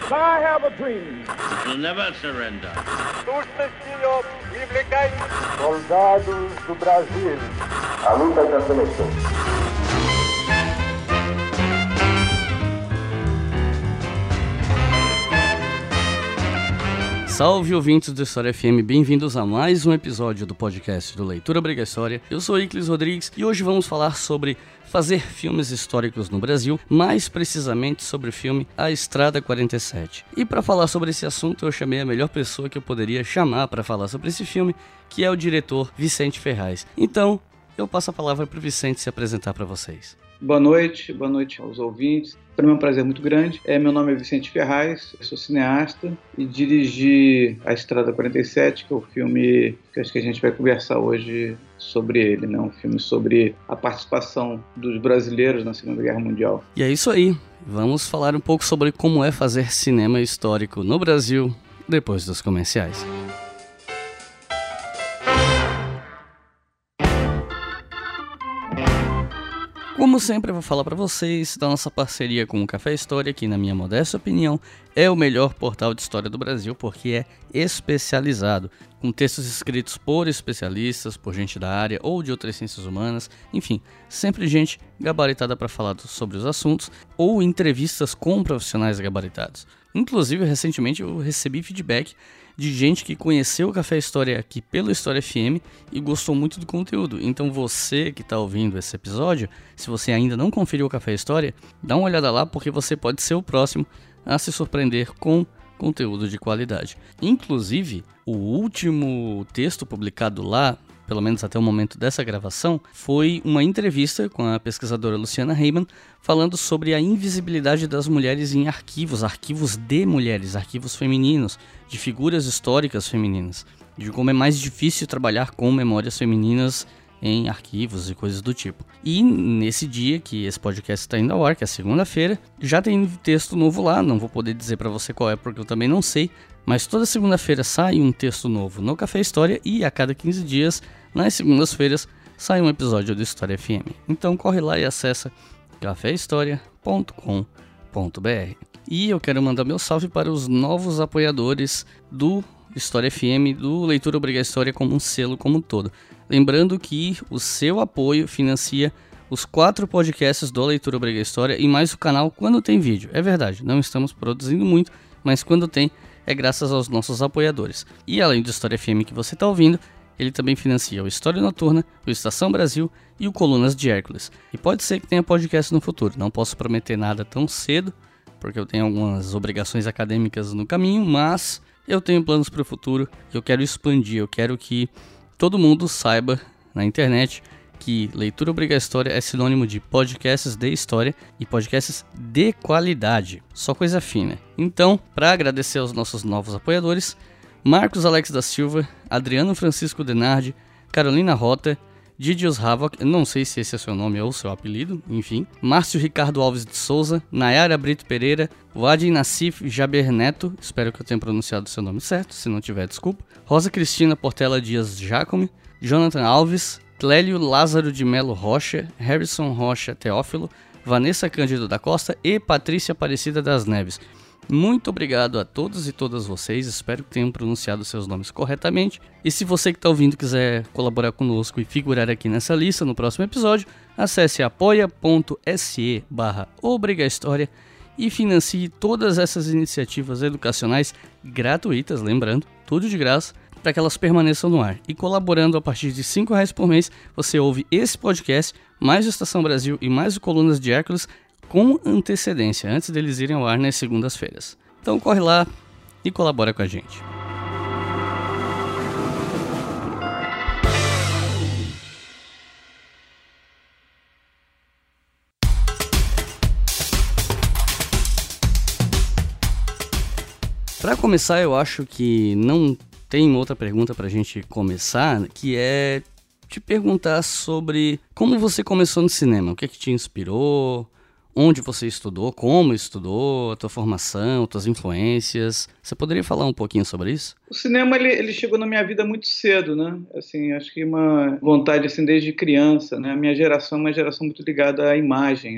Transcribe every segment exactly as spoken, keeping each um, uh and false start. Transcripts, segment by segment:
I have a dream. We'll never surrender. Soldados do Brasil. A luta da seleção. Salve, ouvintes do História F M, bem-vindos a mais um episódio do podcast do Leitura Obriga História. Eu sou Iclis Rodrigues e hoje vamos falar sobre fazer filmes históricos no Brasil, mais precisamente sobre o filme A Estrada quarenta e sete. E para falar sobre esse assunto eu chamei a melhor pessoa que eu poderia chamar para falar sobre esse filme, que é o diretor Vicente Ferraz. Então, eu passo a palavra para o Vicente se apresentar para vocês. Boa noite, boa noite aos ouvintes. Para mim é um prazer muito grande. É, meu nome é Vicente Ferraz, eu sou cineasta e dirigi A Estrada quarenta e sete, que é o filme que acho que a gente vai conversar hoje sobre ele, né? Um filme sobre a participação dos brasileiros na Segunda Guerra Mundial. E é isso aí, vamos falar um pouco sobre como é fazer cinema histórico no Brasil depois dos comerciais. Como sempre, eu vou falar para vocês da nossa parceria com o Café História, que, na minha modesta opinião, é o melhor portal de história do Brasil, porque é especializado, com textos escritos por especialistas, por gente da área ou de outras ciências humanas, enfim, sempre gente gabaritada para falar sobre os assuntos, ou entrevistas com profissionais gabaritados. Inclusive, recentemente eu recebi feedback de gente que conheceu o Café História aqui pelo História F M e gostou muito do conteúdo. Então você que está ouvindo esse episódio, se você ainda não conferiu o Café História, dá uma olhada lá porque você pode ser o próximo a se surpreender com conteúdo de qualidade. Inclusive, o último texto publicado lá, pelo menos até o momento dessa gravação, foi uma entrevista com a pesquisadora Luciana Heyman, falando sobre a invisibilidade das mulheres em arquivos, arquivos de mulheres, arquivos femininos, de figuras históricas femininas, de como é mais difícil trabalhar com memórias femininas em arquivos e coisas do tipo. E nesse dia que esse podcast está indo ao ar, que é segunda-feira, já tem texto novo lá, não vou poder dizer para você qual é porque eu também não sei, mas toda segunda-feira sai um texto novo no Café História e a cada quinze dias, nas segundas-feiras, sai um episódio do História F M. Então corre lá e acessa café história ponto com ponto b r. E eu quero mandar meu salve para os novos apoiadores do História F M, do Leitura Obriga História como um selo como um todo. Lembrando que o seu apoio financia os quatro podcasts do Leitura Obriga História e mais o canal quando tem vídeo. É verdade, não estamos produzindo muito, mas quando tem é graças aos nossos apoiadores. E além do História F M que você está ouvindo, ele também financia o História Noturna, o Estação Brasil e o Colunas de Hércules. E pode ser que tenha podcast no futuro, não posso prometer nada tão cedo, porque eu tenho algumas obrigações acadêmicas no caminho, mas eu tenho planos para o futuro e eu quero expandir, eu quero que todo mundo saiba na internet que Leitura Obriga História é sinônimo de podcasts de história e podcasts de qualidade, só coisa fina. Então, para agradecer aos nossos novos apoiadores, Marcos Alex da Silva, Adriano Francisco Denardi, Carolina Rota, Didios Havoc, não sei se esse é seu nome ou seu apelido, enfim, Márcio Ricardo Alves de Souza, Nayara Brito Pereira, Wadi Nassif Jaber Neto, espero que eu tenha pronunciado seu nome certo, se não tiver, desculpa, Rosa Cristina Portela Dias Jacome, Jonathan Alves, Clélio Lázaro de Melo Rocha, Harrison Rocha Teófilo, Vanessa Cândido da Costa e Patrícia Aparecida das Neves. Muito obrigado a todos e todas vocês, espero que tenham pronunciado seus nomes corretamente. E se você que está ouvindo quiser colaborar conosco e figurar aqui nessa lista no próximo episódio, acesse apoia.se barra Obriga História e financie todas essas iniciativas educacionais gratuitas, lembrando, tudo de graça, para que elas permaneçam no ar. E colaborando a partir de cinco reais por mês, você ouve esse podcast, mais o Estação Brasil e mais o Colunas de Hércules, com antecedência, antes deles irem ao ar nas segundas-feiras. Então corre lá e colabora com a gente. Para começar, eu acho que não tem outra pergunta para a gente começar, que é te perguntar sobre como você começou no cinema, o que é que te inspirou, onde você estudou, como estudou, a tua formação, tuas influências. Você poderia falar um pouquinho sobre isso? O cinema, ele, ele chegou na minha vida muito cedo, né? Assim, acho que uma vontade, assim, desde criança, né? A minha geração é uma geração muito ligada à imagem, né?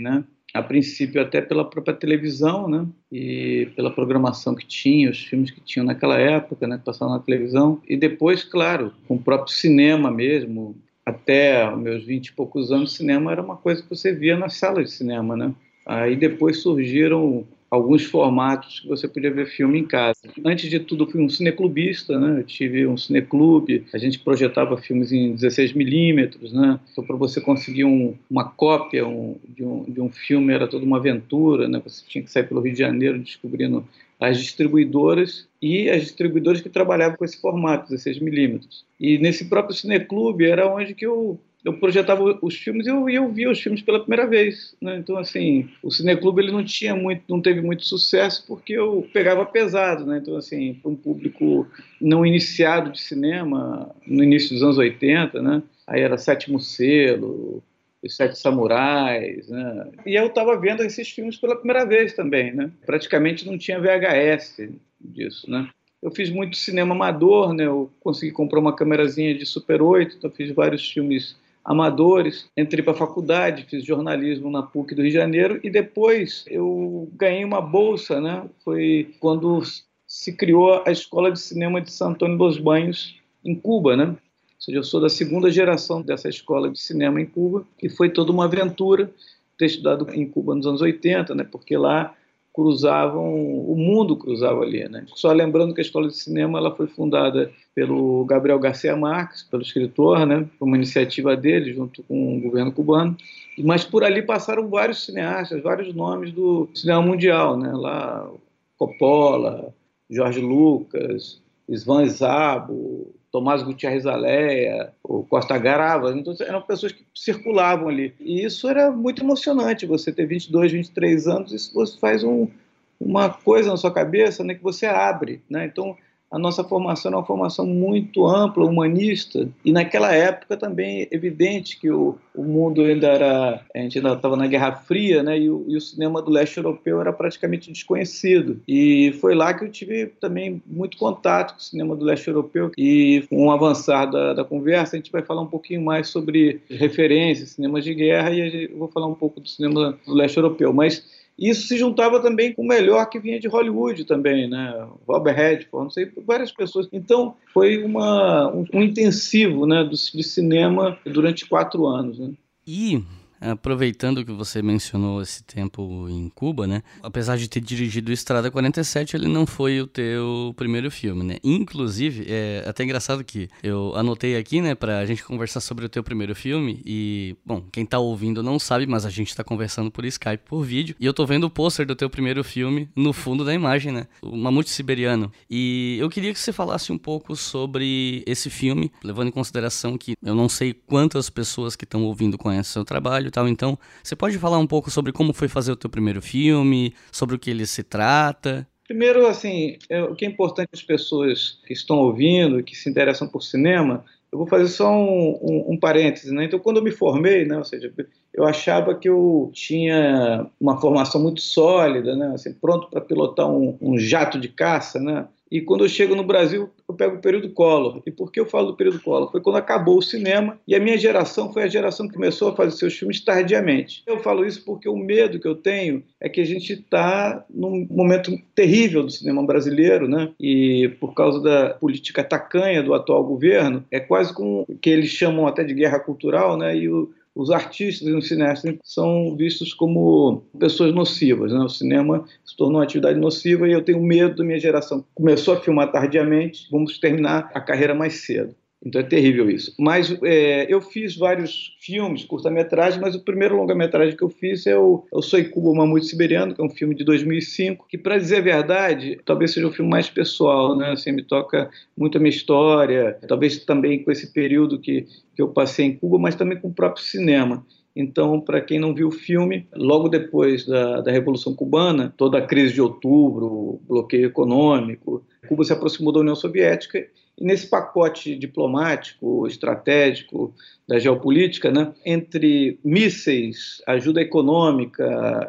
a princípio até pela própria televisão, né? E pela programação que tinha, os filmes que tinham naquela época, né? Que passavam na televisão. E depois, claro, com o próprio cinema mesmo. Até os meus vinte e poucos anos, cinema era uma coisa que você via na sala de cinema, né? Aí depois surgiram alguns formatos que você podia ver filme em casa. Antes de tudo, eu fui um cineclubista, né? Eu tive um cineclube, a gente projetava filmes em dezesseis milímetros, né? Então, para você conseguir um, uma cópia um, de, um, de um filme, era toda uma aventura, né? Você tinha que sair pelo Rio de Janeiro descobrindo as distribuidoras e as distribuidoras que trabalhavam com esse formato, dezesseis milímetros. E nesse próprio cineclube era onde que eu eu projetava os filmes e eu, eu via os filmes pela primeira vez, né? Então, assim, o cineclube ele não tinha muito, não teve muito sucesso porque eu pegava pesado, né? Então, assim, para um público não iniciado de cinema, no início dos anos oitenta, né? Aí era Sétimo Selo, Os Sete Samurais, né? E eu estava vendo esses filmes pela primeira vez também, né? Praticamente não tinha V H S disso, né? Eu fiz muito cinema amador, né? Eu consegui comprar uma câmerazinha de Super oito, então fiz vários filmes amadores. Entrei para a faculdade, fiz jornalismo na P U C do Rio de Janeiro e depois eu ganhei uma bolsa, né? Foi quando se criou a Escola de Cinema de San Antônio dos Banhos, em Cuba, né? Ou seja, eu sou da segunda geração dessa escola de cinema em Cuba e foi toda uma aventura ter estudado em Cuba nos anos oitenta, né? Porque lá cruzavam, o mundo cruzava ali, né? Só lembrando que a Escola de Cinema ela foi fundada pelo Gabriel Garcia Marques, pelo escritor, né? Foi uma iniciativa dele, junto com o governo cubano, mas por ali passaram vários cineastas, vários nomes do cinema mundial, né? Lá, Coppola, Jorge Lucas, Isvan Szabo, Tomás Gutierrez Aleia, o Costa Gravas, então eram pessoas que circulavam ali. E isso era muito emocionante, você ter vinte e dois, vinte e três anos, isso você faz um, uma coisa na sua cabeça, né, que você abre, né? Então, a nossa formação era uma formação muito ampla, humanista, e naquela época também é evidente que o, o mundo ainda era, a gente ainda estava na Guerra Fria, né, e o, e o cinema do leste europeu era praticamente desconhecido, e foi lá que eu tive também muito contato com o cinema do leste europeu, e com o avançar da, da conversa, a gente vai falar um pouquinho mais sobre referências, cinemas de guerra, e eu vou falar um pouco do cinema do leste europeu, mas isso se juntava também com o melhor que vinha de Hollywood também, né? Robert Redford, não sei, várias pessoas. Então, foi uma, um, um intensivo, né, do, de cinema durante quatro anos, né? E aproveitando que você mencionou esse tempo em Cuba, né? Apesar de ter dirigido Estrada quarenta e sete, ele não foi o teu primeiro filme, né? Inclusive, é até engraçado que eu anotei aqui, né, pra gente conversar sobre o teu primeiro filme e, bom, quem tá ouvindo não sabe, mas a gente tá conversando por Skype, por vídeo, e eu tô vendo o pôster do teu primeiro filme no fundo da imagem, né? O Mamute Siberiano. E eu queria que você falasse um pouco sobre esse filme, levando em consideração que eu não sei quantas pessoas que estão ouvindo conhecem o seu trabalho, tal. Então, você pode falar um pouco sobre como foi fazer o teu primeiro filme, sobre o que ele se trata? Primeiro, assim, é, o que é importante as pessoas que estão ouvindo, que se interessam por cinema, eu vou fazer só um, um, um parêntese, né? Então, quando eu me formei, né, ou seja, eu achava que eu tinha uma formação muito sólida, né, assim, pronto para pilotar um, um jato de caça, né? E quando eu chego no Brasil, eu pego o período Collor. E por que eu falo do período Collor? Foi quando acabou o cinema e a minha geração foi a geração que começou a fazer seus filmes tardiamente. Eu falo isso porque o medo que eu tenho é que a gente está num momento terrível do cinema brasileiro, né? E por causa da política tacanha do atual governo, é quase como que eles chamam até de guerra cultural, né? E o os artistas e os cineastas são vistos como pessoas nocivas, né? O cinema se tornou uma atividade nociva e eu tenho medo da minha geração. Começou a filmar tardiamente, vamos terminar a carreira mais cedo. Então é terrível isso. Mas é, eu fiz vários filmes, curta-metragem, mas o primeiro longa-metragem que eu fiz é o Eu Sou Cuba, o Mamute Siberiano, que é um filme de dois mil e cinco, que, para dizer a verdade, talvez seja um filme mais pessoal, né? Assim, me toca muito a minha história, talvez também com esse período que, que eu passei em Cuba, mas também com o próprio cinema. Então, para quem não viu o filme, logo depois da, da Revolução Cubana, toda a crise de outubro, bloqueio econômico, Cuba se aproximou da União Soviética. E nesse pacote diplomático, estratégico, da geopolítica, né, entre mísseis, ajuda econômica,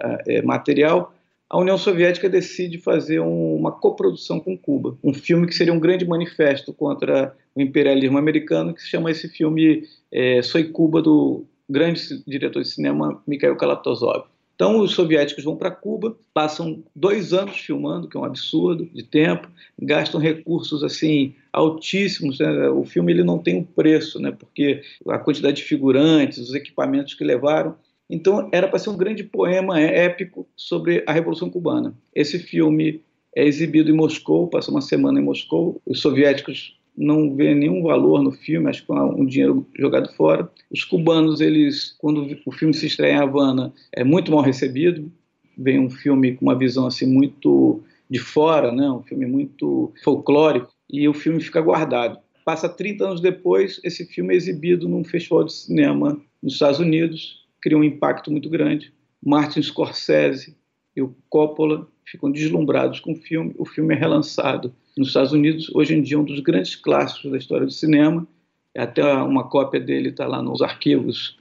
material, a União Soviética decide fazer um, uma coprodução com Cuba. Um filme que seria um grande manifesto contra o imperialismo americano, que se chama esse filme é, Soy Cuba, do grande diretor de cinema Mikhail Kalatozov. Então, os soviéticos vão para Cuba, passam dois anos filmando, que é um absurdo de tempo, gastam recursos assim altíssimos, né? O filme ele não tem um preço, né? Porque a quantidade de figurantes, os equipamentos que levaram. Então, era para ser um grande poema épico sobre a Revolução Cubana. Esse filme é exibido em Moscou, passa uma semana em Moscou. Os soviéticos não vê nenhum valor no filme, acho que é um dinheiro jogado fora. Os cubanos, eles, quando o filme se estreia em Havana, é muito mal recebido. Vem um filme com uma visão assim muito de fora, né? Um filme muito folclórico, e o filme fica guardado. Passa trinta anos depois, esse filme é exibido num festival de cinema nos Estados Unidos, cria um impacto muito grande. Martin Scorsese e o Coppola ficam deslumbrados com o filme. O filme é relançado nos Estados Unidos, hoje em dia um dos grandes clássicos da história do cinema. Até uma cópia dele está lá nos arquivos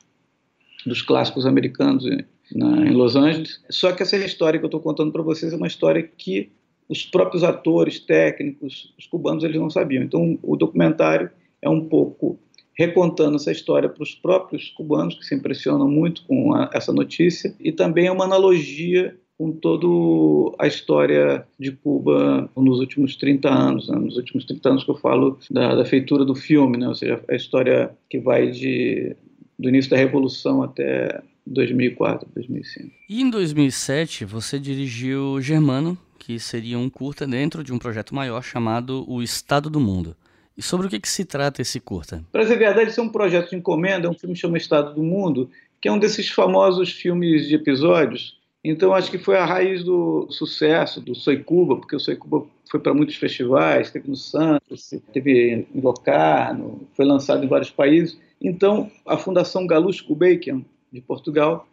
dos clássicos americanos na, em Los Angeles. Só que essa história que eu estou contando para vocês é uma história que os próprios atores, técnicos, os cubanos, eles não sabiam. Então o documentário é um pouco recontando essa história para os próprios cubanos, que se impressionam muito com a, essa notícia, e também é uma analogia com toda a história de Cuba nos últimos trinta anos, né? Nos últimos trinta anos que eu falo da, da feitura do filme, né? Ou seja, a história que vai de, do início da Revolução até dois mil e quatro, dois mil e cinco. E em dois mil e sete você dirigiu Germano, que seria um curta dentro de um projeto maior chamado O Estado do Mundo. E sobre o que, que se trata esse curta? Para dizer a verdade, esse é um projeto de encomenda, é um filme que chama Estado do Mundo, que é um desses famosos filmes de episódios. Então, acho que foi a raiz do sucesso do Soy Cuba, porque o Soy Cuba foi para muitos festivais, teve no Santos, teve em Locarno, foi lançado em vários países. Então, a Fundação Galush Gulbenkian, de Portugal,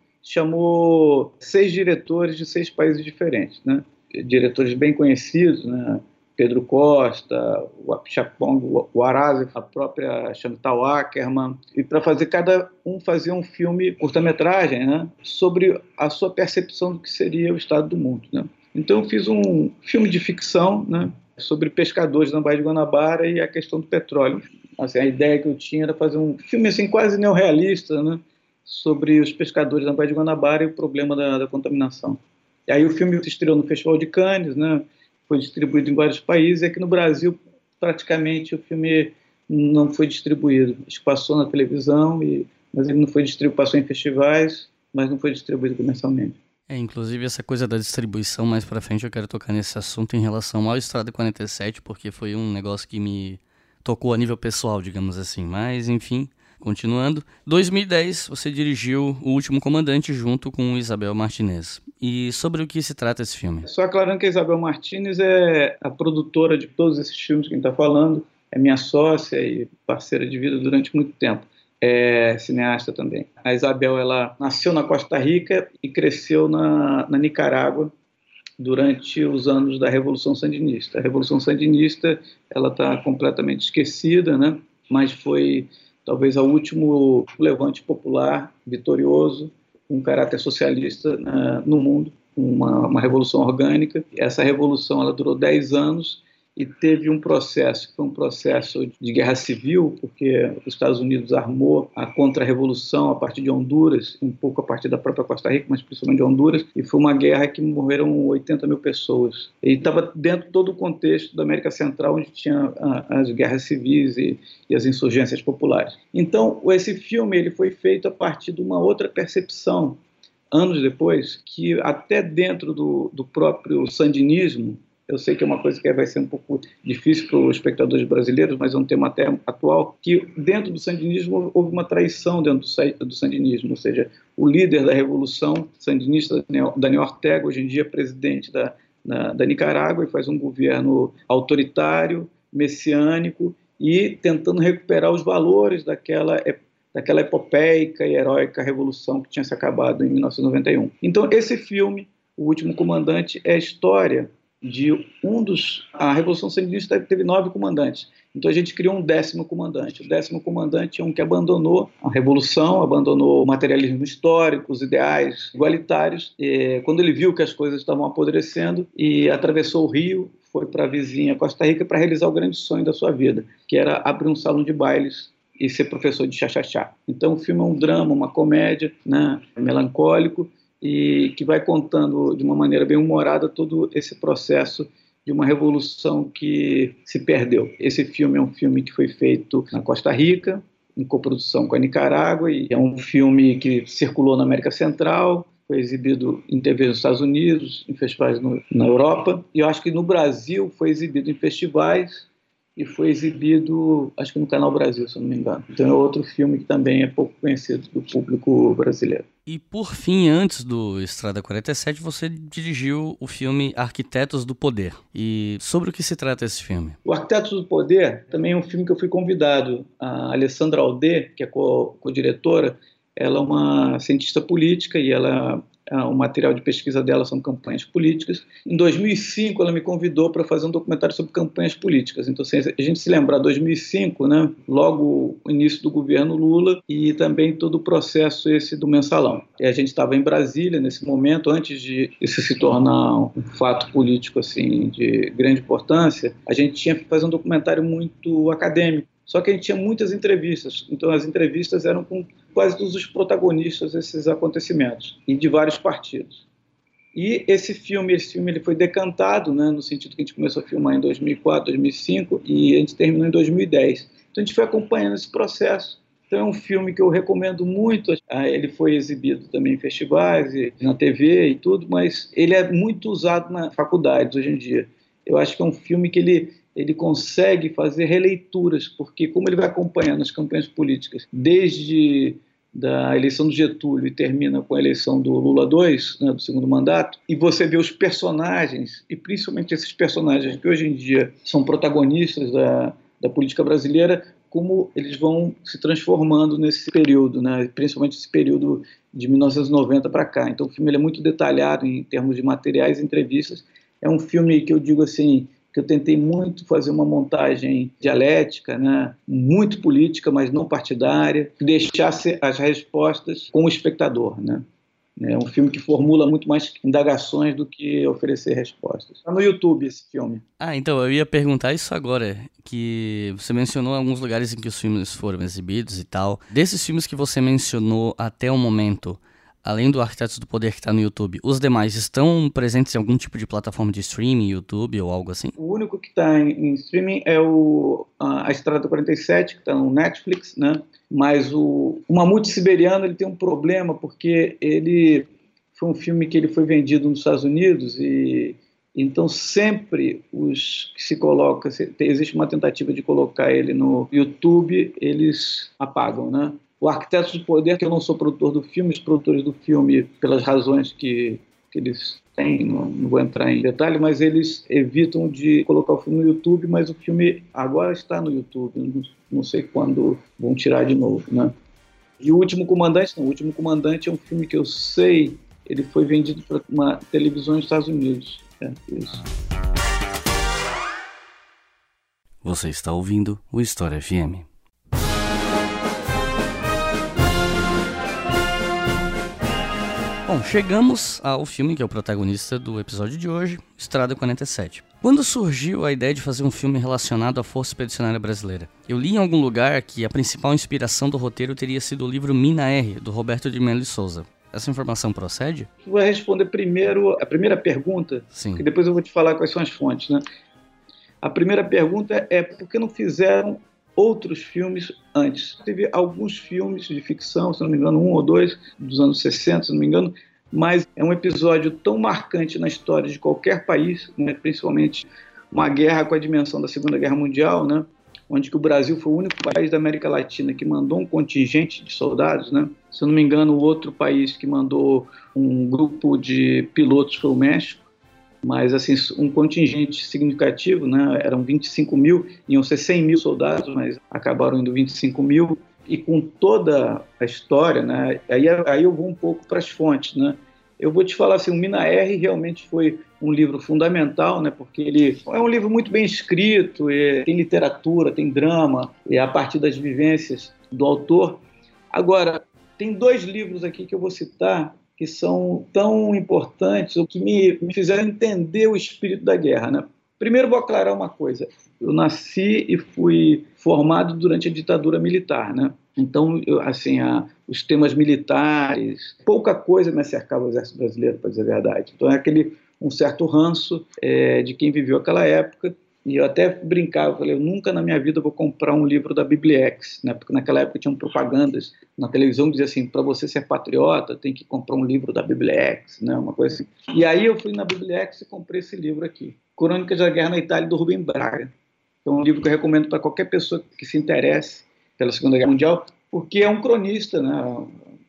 chamou seis diretores de seis países diferentes, né? Diretores bem conhecidos, né? Pedro Costa, o Apichatpong, o Arazi, a própria Chantal Akerman, e para fazer cada um fazer um filme curta-metragem, né, sobre a sua percepção do que seria o estado do mundo, né. Então eu fiz um filme de ficção, né, sobre pescadores na Baía de Guanabara e a questão do petróleo. Assim, a ideia que eu tinha era fazer um filme assim, quase neorrealista, né, sobre os pescadores na Baía de Guanabara e o problema da, da contaminação. E aí o filme se estreou no Festival de Cannes, né, foi distribuído em vários países, e aqui no Brasil praticamente o filme não foi distribuído. Acho que passou na televisão, e, mas ele não foi distribuído, passou em festivais, mas não foi distribuído comercialmente. É, inclusive essa coisa da distribuição, mais pra frente eu quero tocar nesse assunto em relação ao Estrada quarenta e sete, porque foi um negócio que me tocou a nível pessoal, digamos assim, mas enfim... Continuando, dois mil e dez você dirigiu O Último Comandante junto com Isabel Martinez. E sobre o que se trata esse filme? Só aclarando que a Isabel Martinez é a produtora de todos esses filmes que a gente está falando, é minha sócia e parceira de vida durante muito tempo. É cineasta também. A Isabel, ela nasceu na Costa Rica e cresceu na, na Nicarágua durante os anos da Revolução Sandinista. A Revolução Sandinista, ela está completamente esquecida, né? Mas foi... talvez o último levante popular, vitorioso, com um caráter socialista uh, no mundo, uma, uma revolução orgânica. Essa revolução ela durou dez anos e teve um processo, que foi um processo de guerra civil, porque os Estados Unidos armou a contra-revolução a partir de Honduras, um pouco a partir da própria Costa Rica, mas principalmente de Honduras, e foi uma guerra que morreram oitenta mil pessoas. E estava dentro de todo o contexto da América Central, onde tinha a, as guerras civis e, e as insurgências populares. Então, esse filme ele foi feito a partir de uma outra percepção, anos depois, que até dentro do, do próprio sandinismo, eu sei que é uma coisa que vai ser um pouco difícil para os espectadores brasileiros, mas é um tema até atual, que dentro do sandinismo houve uma traição dentro do sandinismo, ou seja, o líder da revolução sandinista, Daniel Ortega, hoje em dia é presidente da, na, da Nicarágua, e faz um governo autoritário, messiânico, e tentando recuperar os valores daquela, daquela epopeica e heróica revolução que tinha se acabado em mil novecentos e noventa e um. Então, esse filme, O Último Comandante, é a história de um dos... A Revolução Sandinista teve nove comandantes, então a gente criou um décimo comandante. O décimo comandante é um que abandonou a Revolução, abandonou o materialismo histórico, os ideais igualitários, e, quando ele viu que as coisas estavam apodrecendo, e atravessou o rio, foi para a vizinha Costa Rica para realizar o grande sonho da sua vida, que era abrir um salão de bailes e ser professor de chachachá. Então o filme é um drama, uma comédia, né, melancólico, e que vai contando de uma maneira bem humorada todo esse processo de uma revolução que se perdeu. Esse filme é um filme que foi feito na Costa Rica, em coprodução com a Nicarágua, e é um filme que circulou na América Central, foi exibido em T V nos Estados Unidos, em festivais no, na Europa, e eu acho que no Brasil foi exibido em festivais e foi exibido, acho que no Canal Brasil, se eu não me engano. Então é outro filme que também é pouco conhecido do público brasileiro. E por fim, antes do Estrada quarenta e sete, você dirigiu o filme Arquitetos do Poder. E sobre o que se trata esse filme? O Arquitetos do Poder também é um filme que eu fui convidado. A Alessandra Alder, que é co- co-diretora, ela é uma cientista política e ela, o material de pesquisa dela são campanhas políticas. Em dois mil e cinco, ela me convidou para fazer um documentário sobre campanhas políticas. Então, se a gente se lembrar, dois mil e cinco, né, logo o início do governo Lula e também todo o processo esse do mensalão. E a gente estava em Brasília nesse momento, antes de isso se tornar um fato político assim, de grande importância, a gente tinha que fazer um documentário muito acadêmico. Só que a gente tinha muitas entrevistas, então as entrevistas eram com quase todos os protagonistas desses acontecimentos, e de vários partidos. E esse filme, esse filme ele foi decantado, né, no sentido que a gente começou a filmar em dois mil e quatro, dois mil e cinco, e a gente terminou em dois mil e dez. Então a gente foi acompanhando esse processo. Então é um filme que eu recomendo muito. Ele foi exibido também em festivais, e na T V e tudo, mas ele é muito usado na faculdade hoje em dia. Eu acho que é um filme que ele... ele consegue fazer releituras, porque como ele vai acompanhando as campanhas políticas desde da eleição do Getúlio e termina com a eleição do Lula dois, né, do segundo mandato, e você vê os personagens, e principalmente esses personagens que hoje em dia são protagonistas da, da política brasileira, como eles vão se transformando nesse período, né, principalmente esse período de mil novecentos e noventa para cá. Então o filme ele é muito detalhado em termos de materiais e entrevistas. É um filme que eu digo assim, que eu tentei muito fazer uma montagem dialética, né, muito política, mas não partidária, que deixasse as respostas com o espectador, né? É um filme que formula muito mais indagações do que oferecer respostas. Está no YouTube esse filme. Ah, então, eu ia perguntar isso agora, que você mencionou alguns lugares em que os filmes foram exibidos e tal. Desses filmes que você mencionou até o momento, além do Arquitetos do Poder que está no YouTube, os demais estão presentes em algum tipo de plataforma de streaming, YouTube ou algo assim? O único que está em, em streaming é o, a, a Estrada quarenta e sete, que está no Netflix, né? Mas o, o Mamute Siberiano ele tem um problema, porque ele foi um filme que ele foi vendido nos Estados Unidos e então sempre os que se coloca, se, existe uma tentativa de colocar ele no YouTube, eles apagam, né? O Arquitetos do Poder, que eu não sou produtor do filme, os produtores do filme, pelas razões que, que eles têm, não, não vou entrar em detalhe, mas eles evitam de colocar o filme no YouTube, mas o filme agora está no YouTube, não, não sei quando vão tirar de novo, né? E O Último Comandante, não, O Último Comandante é um filme que eu sei, ele foi vendido para uma televisão nos Estados Unidos. É, isso. Você está ouvindo o História F M. Bom, chegamos ao filme que é o protagonista do episódio de hoje, Estrada quarenta e sete. Quando surgiu a ideia de fazer um filme relacionado à Força Expedicionária Brasileira? Eu li em algum lugar que a principal inspiração do roteiro teria sido o livro Mina R, do Roberto de Melo e Souza. Essa informação procede? Eu vou responder primeiro a primeira pergunta, Sim. Que depois eu vou te falar quais são as fontes, né? A primeira pergunta é por que não fizeram outros filmes antes. Teve alguns filmes de ficção, se não me engano, um ou dois, dos anos sessenta, se não me engano, mas é um episódio tão marcante na história de qualquer país, né, principalmente uma guerra com a dimensão da Segunda Guerra Mundial, né, onde que o Brasil foi o único país da América Latina que mandou um contingente de soldados, né? Se eu não me engano, o outro país que mandou um grupo de pilotos foi o México, mas assim, um contingente significativo, né? Eram vinte e cinco mil, iam ser cem mil soldados, mas acabaram indo vinte e cinco mil, e com toda a história, né? aí, aí eu vou um pouco para as fontes, né? Eu vou te falar assim, o Mina R realmente foi um livro fundamental, né? Porque ele é um livro muito bem escrito, é, tem literatura, tem drama, é a partir das vivências do autor. Agora, tem dois livros aqui que eu vou citar que são tão importantes, ou que me, me fizeram entender o espírito da guerra, né? Primeiro vou aclarar uma coisa, eu nasci e fui formado durante a ditadura militar, né? Então, eu, assim, a, os temas militares. Pouca coisa me acercava o Exército Brasileiro, para dizer a verdade. Então é aquele um certo ranço é, de quem viveu aquela época. E eu até brincava, eu falei, eu nunca na minha vida vou comprar um livro da Bibliex, né? Porque naquela época tinham propagandas na televisão que dizia assim, para você ser patriota tem que comprar um livro da Bibliex, né? Uma coisa assim. E aí eu fui na Bibliex e comprei esse livro aqui, Crônicas da Guerra na Itália, do Rubem Braga. É um livro que eu recomendo para qualquer pessoa que se interesse pela Segunda Guerra Mundial, porque é um cronista, né?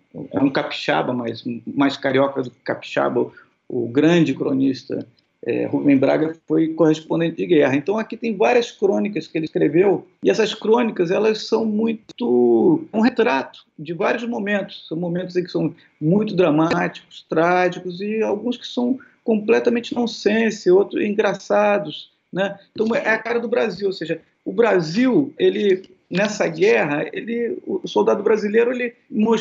É um capixaba, mas mais carioca do que capixaba, o, o grande cronista É, Rubem Braga foi correspondente de guerra. Então aqui tem várias crônicas que ele escreveu, e essas crônicas elas são muito um retrato de vários momentos. São momentos em que são muito dramáticos, trágicos, e alguns que são completamente nonsense, outros engraçados, né? Então é a cara do Brasil, ou seja, o Brasil, ele nessa guerra, ele, o soldado brasileiro ele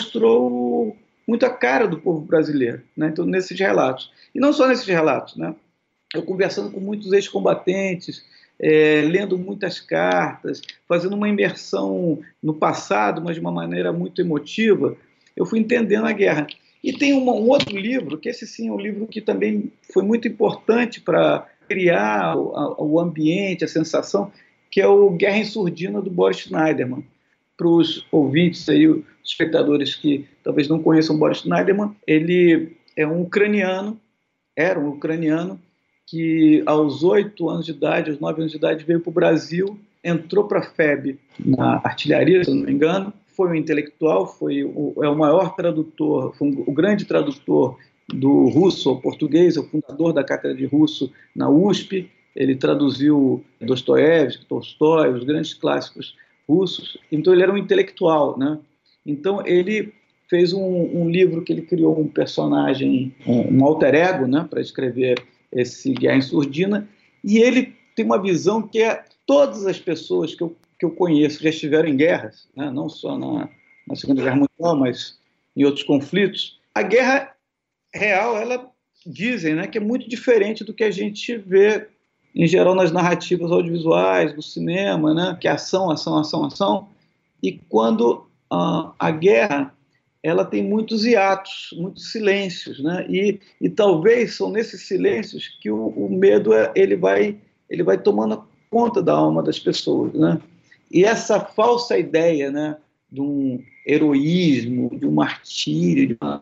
mostrou muito a cara do povo brasileiro, né? Então nesses relatos, e não só nesses relatos, né? Eu conversando com muitos ex-combatentes, é, lendo muitas cartas, fazendo uma imersão no passado, mas de uma maneira muito emotiva, eu fui entendendo a guerra. E tem uma, um outro livro, que esse sim é um livro que também foi muito importante para criar o, a, o ambiente, a sensação, que é o Guerra em Surdina, do Boris Schneiderman. Para os ouvintes, aí, os espectadores que talvez não conheçam Boris Schneiderman, ele é um ucraniano, era um ucraniano, que aos oito anos de idade, aos nove anos de idade, veio para o Brasil, entrou para a F E B na artilharia, se eu não me engano, foi um intelectual, foi o, é o maior tradutor, foi um, o grande tradutor do russo ao português, é o fundador da cátedra de russo na U S P, ele traduziu Dostoiévski, Tolstói, os grandes clássicos russos, então ele era um intelectual, né? Então ele fez um, um livro que ele criou um personagem, um, um alter ego, né, para escrever esse Guerra em Surdina, e ele tem uma visão que é todas as pessoas que eu, que eu conheço já estiveram em guerras, né, não só na, na Segunda Guerra Mundial, mas em outros conflitos. A guerra real, ela dizem, né, que é muito diferente do que a gente vê em geral nas narrativas audiovisuais, do cinema, né, que é ação, ação, ação, ação, e quando uh, a guerra ela tem muitos hiatos, muitos silêncios, né? E, e talvez são nesses silêncios que o, o medo ele vai, ele vai tomando conta da alma das pessoas, né? E essa falsa ideia, né, de um heroísmo, de um martírio, de uma,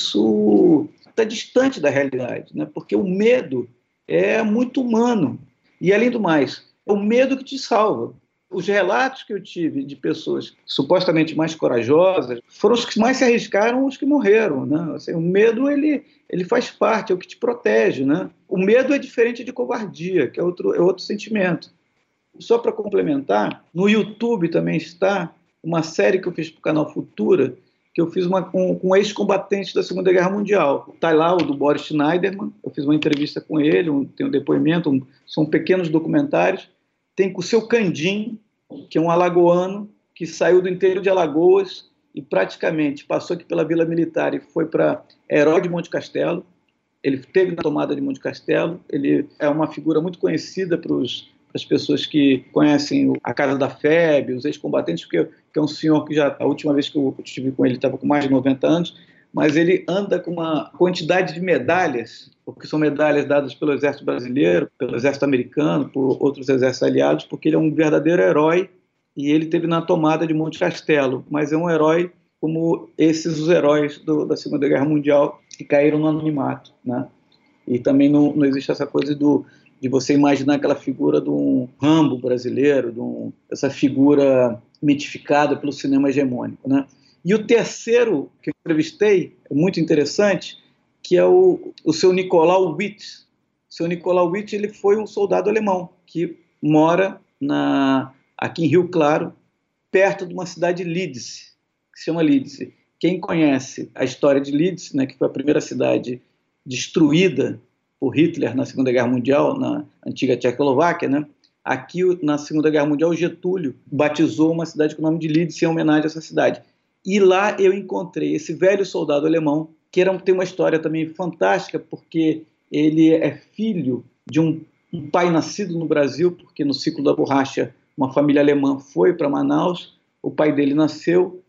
isso está distante da realidade, né? Porque o medo é muito humano e, além do mais, é o medo que te salva. Os relatos que eu tive de pessoas supostamente mais corajosas foram os que mais se arriscaram, os que morreram, né? Assim, o medo ele, ele faz parte, é o que te protege, né? O medo é diferente de covardia, que é outro, é outro sentimento. Só para complementar, no YouTube também está uma série que eu fiz para o canal Futura, que eu fiz uma, com, com ex-combatentes da Segunda Guerra Mundial. Está lá o do Boris Schneiderman, eu fiz uma entrevista com ele, um, tem um depoimento, um, são pequenos documentários. Tem com o seu Candim, que é um alagoano, que saiu do interior de Alagoas e praticamente passou aqui pela Vila Militar e foi para Herói de Monte Castelo. Ele teve na tomada de Monte Castelo, ele é uma figura muito conhecida para as pessoas que conhecem a Casa da F E B, os ex-combatentes, porque que é um senhor que já, a última vez que eu estive com ele, estava com mais de noventa anos, mas ele anda com uma quantidade de medalhas, porque são medalhas dadas pelo Exército Brasileiro, pelo Exército Americano, por outros exércitos aliados, porque ele é um verdadeiro herói e ele teve na tomada de Monte Castelo, mas é um herói como esses os heróis do, da Segunda Guerra Mundial que caíram no anonimato, né? E também não, não existe essa coisa do, de você imaginar aquela figura de um Rambo brasileiro, de um, essa figura mitificada pelo cinema hegemônico, né? E o terceiro que eu entrevistei, é muito interessante, que é o, o seu Nicolau Witt. O seu Nicolau Witt ele foi um soldado alemão que mora na, aqui em Rio Claro, perto de uma cidade de Lidice, que se chama Lidice. Quem conhece a história de Lidice, né, que foi a primeira cidade destruída por Hitler na Segunda Guerra Mundial, na antiga Tchecoslováquia, né? Aqui, na Segunda Guerra Mundial, Getúlio batizou uma cidade com o nome de Lidice em homenagem a essa cidade. E lá eu encontrei esse velho soldado alemão, que era, tem uma história também fantástica, porque ele é filho de um, um pai nascido no Brasil, porque no ciclo da borracha uma família alemã foi para Manaus, o pai dele nasceu,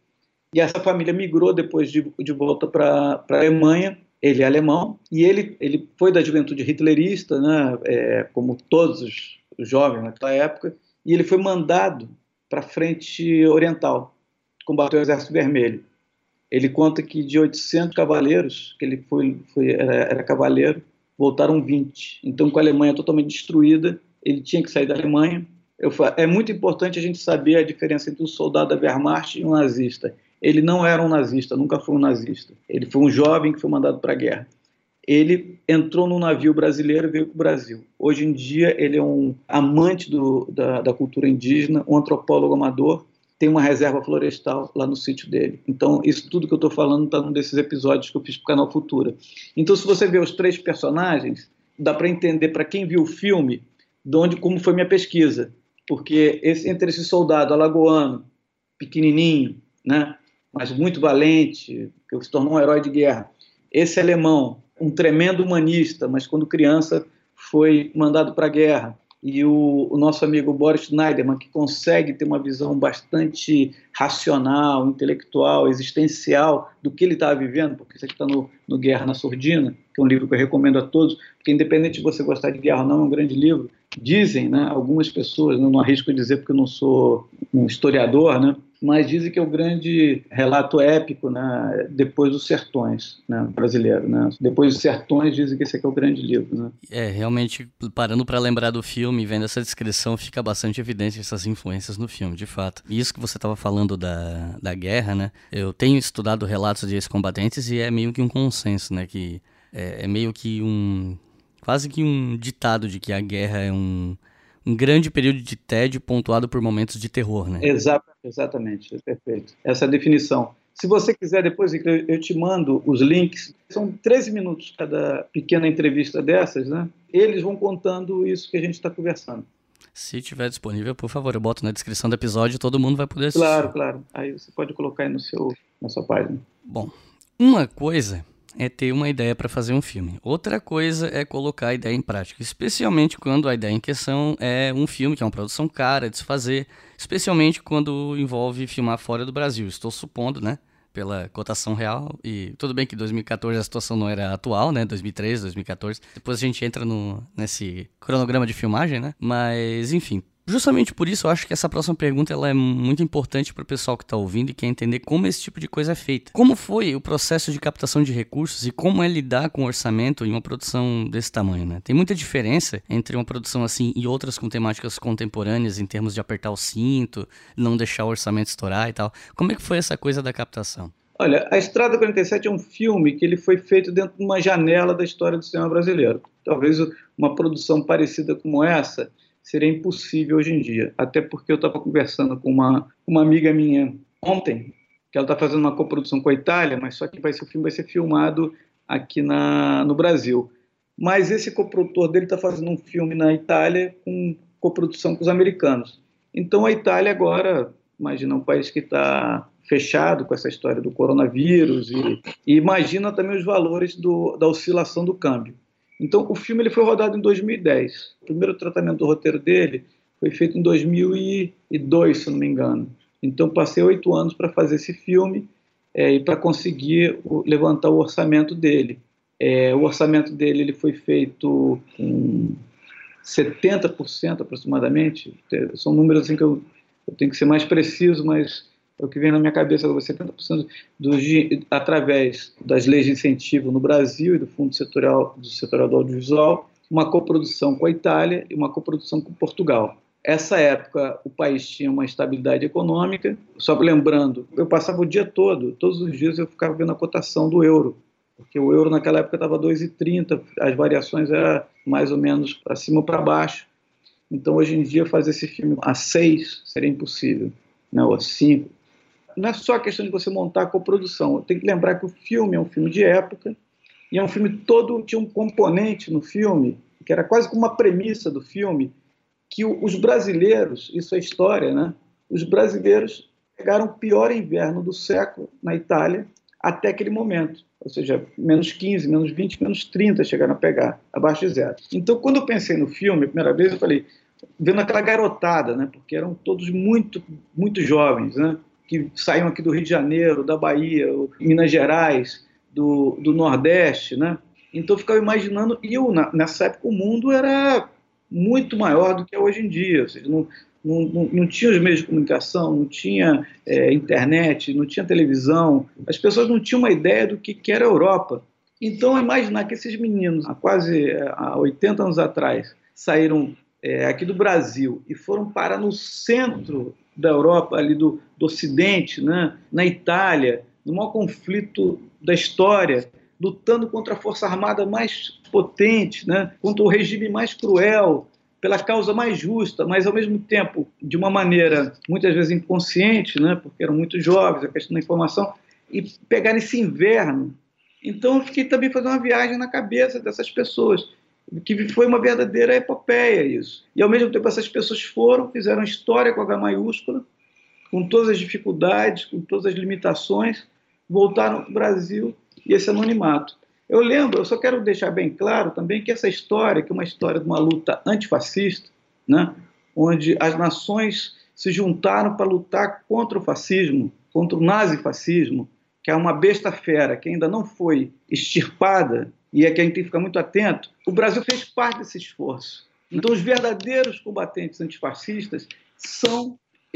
E essa família migrou depois de, de volta para a Alemanha. Ele é alemão e ele, ele foi da juventude hitlerista, né, é, como todos os, os jovens naquela época, e ele foi mandado para a frente oriental, combater o Exército Vermelho. Ele conta que de oitocentos cavaleiros, que ele foi, foi, era, era cavaleiro, voltaram vinte. Então, com a Alemanha totalmente destruída, ele tinha que sair da Alemanha. Eu, é muito importante a gente saber a diferença entre um soldado da Wehrmacht e um nazista. Ele não era um nazista, nunca foi um nazista. Ele foi um jovem que foi mandado para a guerra. Ele entrou num navio brasileiro e veio para o Brasil. Hoje em dia, ele é um amante do, da, da cultura indígena, um antropólogo amador, tem uma reserva florestal lá no sítio dele. Então, isso tudo que eu estou falando está num desses episódios que eu fiz para o canal Futura. Então, se você vê os três personagens, dá para entender, para quem viu o filme, de onde, como foi minha pesquisa. Porque esse, entre esse soldado alagoano, pequenininho, né, mas muito valente, que se tornou um herói de guerra, esse alemão, um tremendo humanista, mas quando criança foi mandado para a guerra, e o, o nosso amigo Boris Schneiderman, que consegue ter uma visão bastante racional, intelectual, existencial do que ele estava vivendo, porque isso aqui está no, no Guerra na Surdina, que é um livro que eu recomendo a todos, porque independente de você gostar de guerra ou não, é um grande livro. Dizem, né, algumas pessoas, não arrisco dizer porque eu não sou um historiador, né, mas dizem que é o grande relato épico, né, depois dos sertões, né, brasileiro. Né? Depois dos sertões dizem que esse aqui é o grande livro. Né? É, realmente, parando para lembrar do filme, vendo essa descrição, fica bastante evidente essas influências no filme, de fato. E isso que você estava falando da, da guerra, né, eu tenho estudado relatos de ex-combatentes e é meio que um consenso, né, que é, é meio que um... quase que um ditado de que a guerra é um, um grande período de tédio pontuado por momentos de terror, né? Exato, exatamente, perfeito. Essa é a definição. Se você quiser depois, eu te mando os links. São treze minutos cada pequena entrevista dessas, né? Eles vão contando isso que a gente está conversando. Se tiver disponível, por favor, eu boto na descrição do episódio e todo mundo vai poder assistir. Claro, claro. Aí você pode colocar aí no seu, na sua página. Bom, uma coisa é ter uma ideia para fazer um filme. Outra coisa é colocar a ideia em prática, especialmente quando a ideia em questão é um filme que é uma produção cara de se fazer, especialmente quando envolve filmar fora do Brasil. Estou supondo, né, pela cotação real, e tudo bem que em dois mil e catorze a situação não era atual, né, dois mil e treze, dois mil e catorze, depois a gente entra no, nesse cronograma de filmagem, né, mas enfim. Justamente por isso eu acho que essa próxima pergunta ela é muito importante para o pessoal que está ouvindo e quer entender como esse tipo de coisa é feita. Como foi o processo de captação de recursos e como é lidar com orçamento em uma produção desse tamanho, né? Tem muita diferença entre uma produção assim e outras com temáticas contemporâneas em termos de apertar o cinto, não deixar o orçamento estourar e tal. Como é que foi essa coisa da captação? Olha, A Estrada quarenta e sete é um filme que ele foi feito dentro de uma janela da história do cinema brasileiro. Talvez uma produção parecida como essa seria impossível hoje em dia, até porque eu estava conversando com uma, uma amiga minha ontem, que ela está fazendo uma coprodução com a Itália, mas só que vai ser, o filme vai ser filmado aqui na, no Brasil. Mas esse coprodutor dele está fazendo um filme na Itália com coprodução com os americanos. Então a Itália agora, imagina um país que está fechado com essa história do coronavírus e, e imagina também os valores do, da oscilação do câmbio. Então, o filme ele foi rodado em dois mil e dez. O primeiro tratamento do roteiro dele foi feito em dois mil e dois, se não me engano. Então, passei oito anos para fazer esse filme é, e para conseguir o, levantar o orçamento dele. É, o orçamento dele ele foi feito com setenta por cento aproximadamente. São números assim que eu, eu tenho que ser mais preciso, mas é o que vem na minha cabeça agora, setenta por cento do, através das leis de incentivo no Brasil e do Fundo Setorial do, Setorial do Audiovisual, uma coprodução com a Itália e uma coprodução com Portugal. Essa época o país tinha uma estabilidade econômica, só lembrando, eu passava o dia todo, todos os dias eu ficava vendo a cotação do euro, porque o euro naquela época estava dois reais e trinta centavos, as variações eram mais ou menos para cima ou para baixo. Então hoje em dia fazer esse filme a seis seria impossível, né, ou a cinco. Não é só a questão de você montar a coprodução. Tem que lembrar que o filme é um filme de época e é um filme todo, tinha um componente no filme, que era quase como uma premissa do filme, que os brasileiros, isso é história, né? Os brasileiros pegaram o pior inverno do século na Itália até aquele momento. Ou seja, menos quinze, menos vinte, menos trinta chegaram a pegar, abaixo de zero. Então, quando eu pensei no filme, a primeira vez eu falei, vendo aquela garotada, né? Porque eram todos muito, muito jovens, né? que saíam aqui do Rio de Janeiro, da Bahia, Minas Gerais, do, do Nordeste, né? Então eu ficava imaginando, e eu, nessa época o mundo era muito maior do que é hoje em dia, ou seja, não, não, não, não tinha os meios de comunicação, não tinha é, internet, não tinha televisão, as pessoas não tinham uma ideia do que, que era a Europa. Então imaginar que esses meninos, há quase há oitenta anos atrás, saíram é, aqui do Brasil e foram parar no centro da Europa, ali do, do Ocidente, né, na Itália, no maior conflito da história, lutando contra a força armada mais potente, né, contra o regime mais cruel, pela causa mais justa, mas ao mesmo tempo de uma maneira muitas vezes inconsciente, né, porque eram muito jovens, a questão da informação, e pegar esse inverno. Então eu fiquei também fazendo uma viagem na cabeça dessas pessoas, que foi uma verdadeira epopeia isso. E ao mesmo tempo essas pessoas foram, fizeram história com H maiúscula, com todas as dificuldades, com todas as limitações, voltaram para o Brasil e esse anonimato. Eu lembro, eu só quero deixar bem claro também que essa história, que é uma história de uma luta antifascista, né, onde as nações se juntaram para lutar contra o fascismo, contra o nazifascismo, que é uma besta fera que ainda não foi extirpada e é que a gente tem que ficar muito atento. O Brasil fez parte desse esforço. Então, os verdadeiros combatentes antifascistas são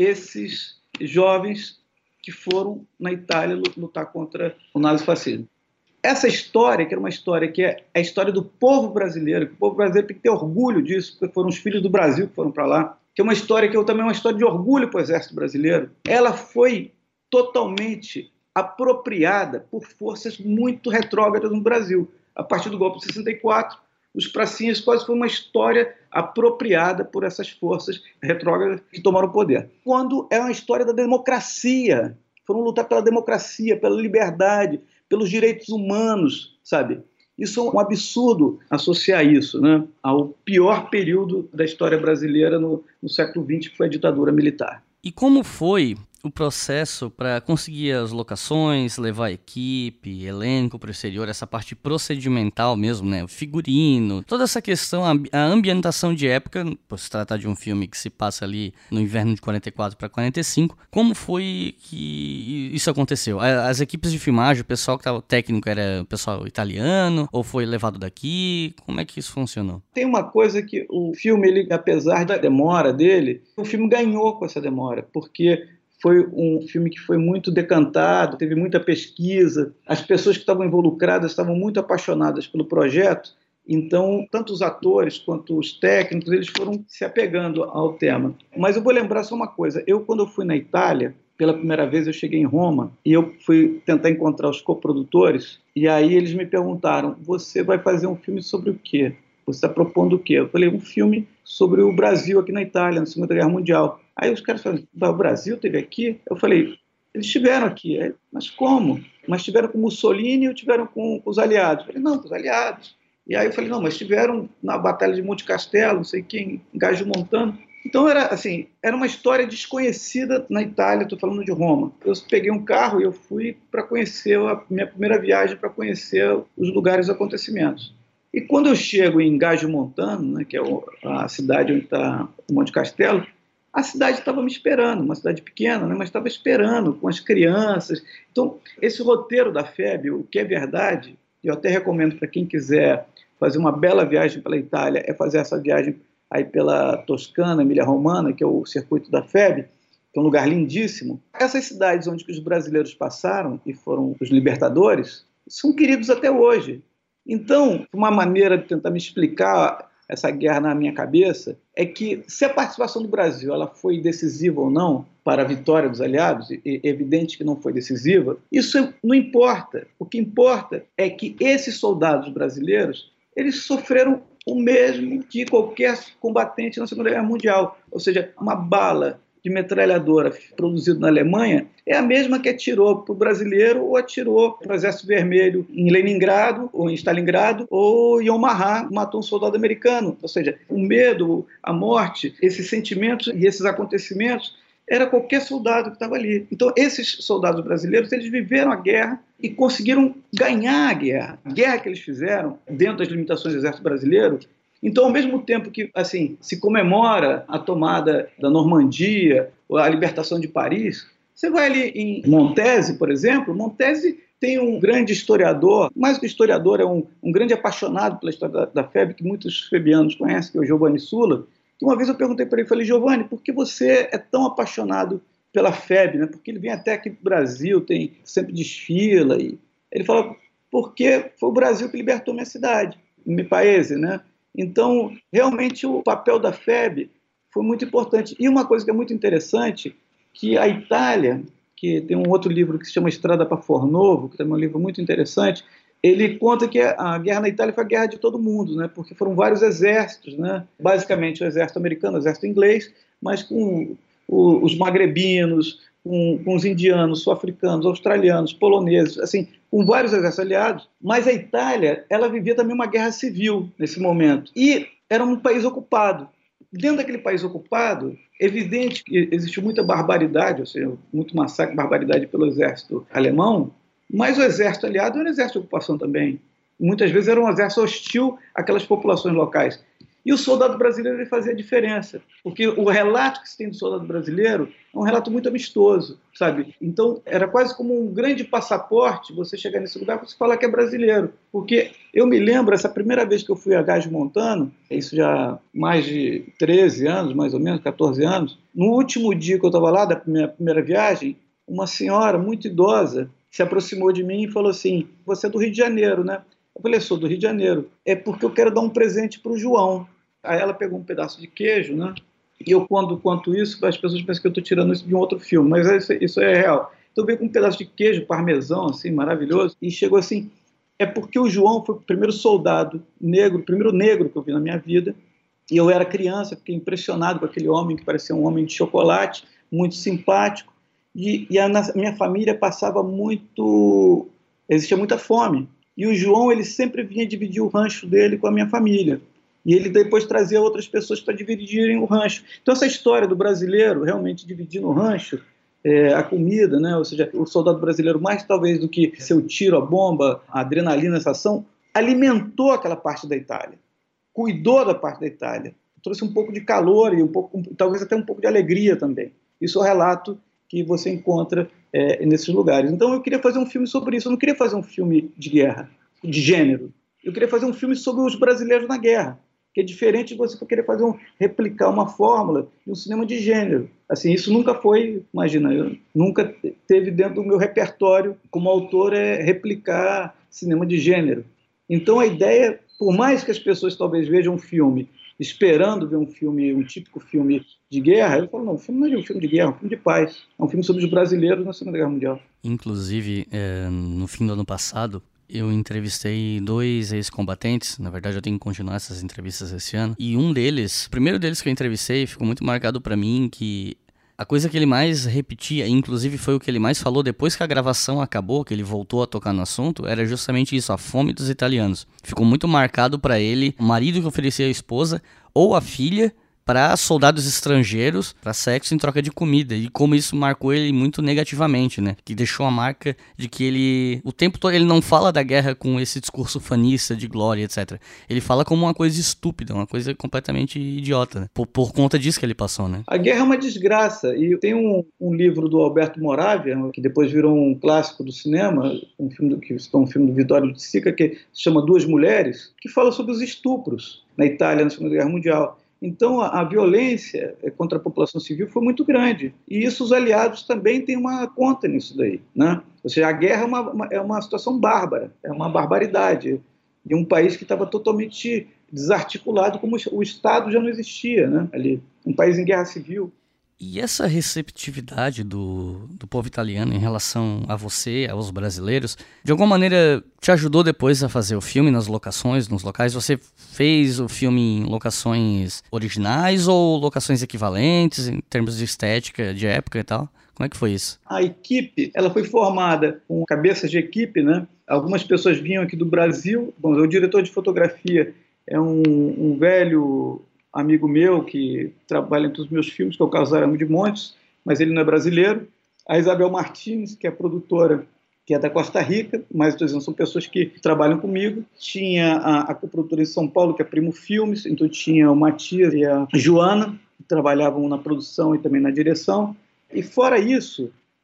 esses jovens que foram na Itália lutar contra o nazifascismo. Essa história, que era uma história que é a história do povo brasileiro, que o povo brasileiro tem que ter orgulho disso, porque foram os filhos do Brasil que foram para lá, que é uma história que eu, também é uma história de orgulho para o Exército Brasileiro, ela foi totalmente apropriada por forças muito retrógradas no Brasil. A partir do golpe de sessenta e quatro, os pracinhas quase foi uma história apropriada por essas forças retrógradas que tomaram o poder. Quando é uma história da democracia, foram lutar pela democracia, pela liberdade, pelos direitos humanos, sabe? Isso é um absurdo associar isso, né, ao pior período da história brasileira no, no século vinte, que foi a ditadura militar. E como foi o processo para conseguir as locações, levar a equipe, elenco para o exterior, essa parte procedimental mesmo, né? O figurino, toda essa questão, a ambientação de época, por se tratar de um filme que se passa ali no inverno de quarenta e quatro para quarenta e cinco, como foi que isso aconteceu? As equipes de filmagem, o pessoal que estava técnico era o pessoal italiano, ou foi levado daqui? Como é que isso funcionou? Tem uma coisa que o filme, ele, apesar da demora dele, o filme ganhou com essa demora, porque foi um filme que foi muito decantado, teve muita pesquisa, as pessoas que estavam involucradas estavam muito apaixonadas pelo projeto, então tanto os atores quanto os técnicos, eles foram se apegando ao tema. Mas eu vou lembrar só uma coisa, eu quando eu fui na Itália, pela primeira vez eu cheguei em Roma, e eu fui tentar encontrar os coprodutores, e aí eles me perguntaram, você vai fazer um filme sobre o quê? Você está propondo o quê? Eu falei, um filme sobre o Brasil aqui na Itália, na Segunda Guerra Mundial. Aí os caras falaram, o Brasil teve aqui? Eu falei, eles estiveram aqui. Aí, mas como? Mas estiveram com Mussolini ou estiveram com, com os aliados? Eu falei, não, com os aliados. E aí eu falei, não, mas estiveram na Batalha de Monte Castelo, não sei quem, em Gaggio Montano. Então era assim, era uma história desconhecida na Itália, estou falando de Roma. Eu peguei um carro e eu fui para conhecer, a minha primeira viagem para conhecer os lugares e acontecimentos. E quando eu chego em Gaggio Montano, né, que é a cidade onde está o Monte Castelo, a cidade estava me esperando, uma cidade pequena, né, mas estava esperando, com as crianças. Então, esse roteiro da F E B, o que é verdade, eu até recomendo para quem quiser fazer uma bela viagem pela Itália, é fazer essa viagem aí pela Toscana, Emília-Romana, que é o circuito da F E B, que é um lugar lindíssimo. Essas cidades onde os brasileiros passaram e foram os libertadores, são queridos até hoje. Então, uma maneira de tentar me explicar essa guerra na minha cabeça é que se a participação do Brasil ela foi decisiva ou não para a vitória dos aliados, e é evidente que não foi decisiva, isso não importa. O que importa é que esses soldados brasileiros, eles sofreram o mesmo que qualquer combatente na Segunda Guerra Mundial. Ou seja, uma bala de metralhadora produzida na Alemanha é a mesma que atirou para o brasileiro ou atirou para o Exército Vermelho em Leningrado, ou em Stalingrado, ou em Omaha, matou um soldado americano. Ou seja, o medo, a morte, esses sentimentos e esses acontecimentos era qualquer soldado que estava ali. Então, esses soldados brasileiros, eles viveram a guerra e conseguiram ganhar a guerra. A guerra que eles fizeram, dentro das limitações do Exército Brasileiro. Então, ao mesmo tempo que assim, se comemora a tomada da Normandia, a libertação de Paris, Você vai ali em Montese, por exemplo, Montese tem um grande historiador, mais que historiador, é um, um grande apaixonado pela história da, da F E B, que muitos febianos conhecem, que é o Giovanni Sulla, que uma vez eu perguntei para ele, falei, Giovanni, por que você é tão apaixonado pela F E B, né? Porque ele vem até aqui para o Brasil, tem, sempre desfila, e ele fala, porque foi o Brasil que libertou minha cidade, meu país, né? Então, realmente, o papel da F E B foi muito importante. E uma coisa que é muito interessante, que a Itália, que tem um outro livro que se chama Estrada para Fornovo, que também é um livro muito interessante, ele conta que a guerra na Itália foi a guerra de todo mundo, né? Porque foram vários exércitos, né? Basicamente o exército americano, o exército inglês, mas com o, os magrebinos, com, com os indianos, sul-africanos, australianos, poloneses, assim, com vários exércitos aliados. Mas a Itália, ela vivia também uma guerra civil nesse momento. E era um país ocupado. Dentro daquele país ocupado, é evidente que existiu muita barbaridade, ou seja, muito massacre, barbaridade pelo exército alemão, mas o exército aliado era um exército de ocupação também. Muitas vezes era um exército hostil àquelas populações locais. E o soldado brasileiro ele fazia a diferença, porque o relato que se tem do soldado brasileiro é um relato muito amistoso, sabe? Então, era quase como um grande passaporte você chegar nesse lugar e você falar que é brasileiro. Porque eu me lembro, essa primeira vez que eu fui a Gás Montano, isso já há mais de treze anos, mais ou menos, quatorze anos, no último dia que eu estava lá, da minha primeira viagem, uma senhora muito idosa se aproximou de mim e falou assim, você é do Rio de Janeiro, né? Eu falei, sou do Rio de Janeiro. É porque eu quero dar um presente para o João. Aí ela pegou um pedaço de queijo, né? E eu, quando conto isso, as pessoas pensam que eu estou tirando isso de um outro filme, mas isso, isso é real. Então veio com um pedaço de queijo, parmesão, assim, maravilhoso, e chegou assim, é porque o João foi o primeiro soldado negro, o primeiro negro que eu vi na minha vida, e eu era criança, fiquei impressionado com aquele homem que parecia um homem de chocolate, muito simpático, e, e a minha família passava muito, existia muita fome, e o João, ele sempre vinha dividir o rancho dele com a minha família. E ele depois trazia outras pessoas para dividirem o rancho. Então essa história do brasileiro realmente dividindo o rancho, é, a comida, né? Ou seja, o soldado brasileiro, mais talvez do que seu tiro, a bomba, a adrenalina, essa ação, alimentou aquela parte da Itália, cuidou da parte da Itália, trouxe um pouco de calor e um pouco, talvez até um pouco de alegria também. Isso é o relato que você encontra é, nesses lugares. Então eu queria fazer um filme sobre isso. Eu não queria fazer um filme de guerra, de gênero. Eu queria fazer um filme sobre os brasileiros na guerra, que é diferente de você querer fazer um, replicar uma fórmula de um cinema de gênero. Assim, isso nunca foi, imagina, eu nunca teve dentro do meu repertório como autor é replicar cinema de gênero. Então a ideia, por mais que as pessoas talvez vejam um filme esperando ver um filme, um típico filme de guerra, eu falo, não, o filme não é um filme de guerra, é um filme de paz. É um filme sobre os brasileiros na Segunda Guerra Mundial. Inclusive, é, no fim do ano passado, eu entrevistei dois ex-combatentes, na verdade eu tenho que continuar essas entrevistas esse ano, e um deles, o primeiro deles que eu entrevistei, ficou muito marcado pra mim que a coisa que ele mais repetia, inclusive foi o que ele mais falou depois que a gravação acabou, que ele voltou a tocar no assunto, era justamente isso, a fome dos italianos. Ficou muito marcado pra ele o marido que oferecia a esposa ou a filha para soldados estrangeiros, para sexo em troca de comida, e como isso marcou ele muito negativamente, né? Que deixou a marca de que ele, o tempo todo, ele não fala da guerra com esse discurso fanista de glória, etcétera. Ele fala como uma coisa estúpida, uma coisa completamente idiota, né? Por, por conta disso que ele passou, né? A guerra é uma desgraça, e tem um, um livro do Alberto Moravia, que depois virou um clássico do cinema, um filme do, que é um filme do Vittorio De Sica, que se chama Duas Mulheres, que fala sobre os estupros na Itália na Segunda Guerra Mundial. Então, a, a violência contra a população civil foi muito grande. E isso os aliados também têm uma conta nisso daí, né? Ou seja, a guerra é uma, uma, é uma situação bárbara, é uma barbaridade. E um país que estava totalmente desarticulado, como o Estado já não existia, né? Ali, um país em guerra civil. E essa receptividade do, do povo italiano em relação a você, aos brasileiros, de alguma maneira te ajudou depois a fazer o filme nas locações, nos locais? Você fez o filme em locações originais ou locações equivalentes em termos de estética, de época e tal? Como é que foi isso? A equipe, ela foi formada com cabeças de equipe, né? Algumas pessoas vinham aqui do Brasil. Bom, o diretor de fotografia é um, um velho amigo meu que trabalha entre os meus filmes, que é o Carlos Aramo de Montes, mas ele não é brasileiro. A Isabel Martins, que é produtora, que é da Costa Rica, mas estou dizendo, são pessoas que trabalham comigo. Tinha a, a coprodutora em São Paulo, que é Primo Filmes, então tinha o Matias e a Joana, que trabalhavam na produção e também na direção. E fora isso,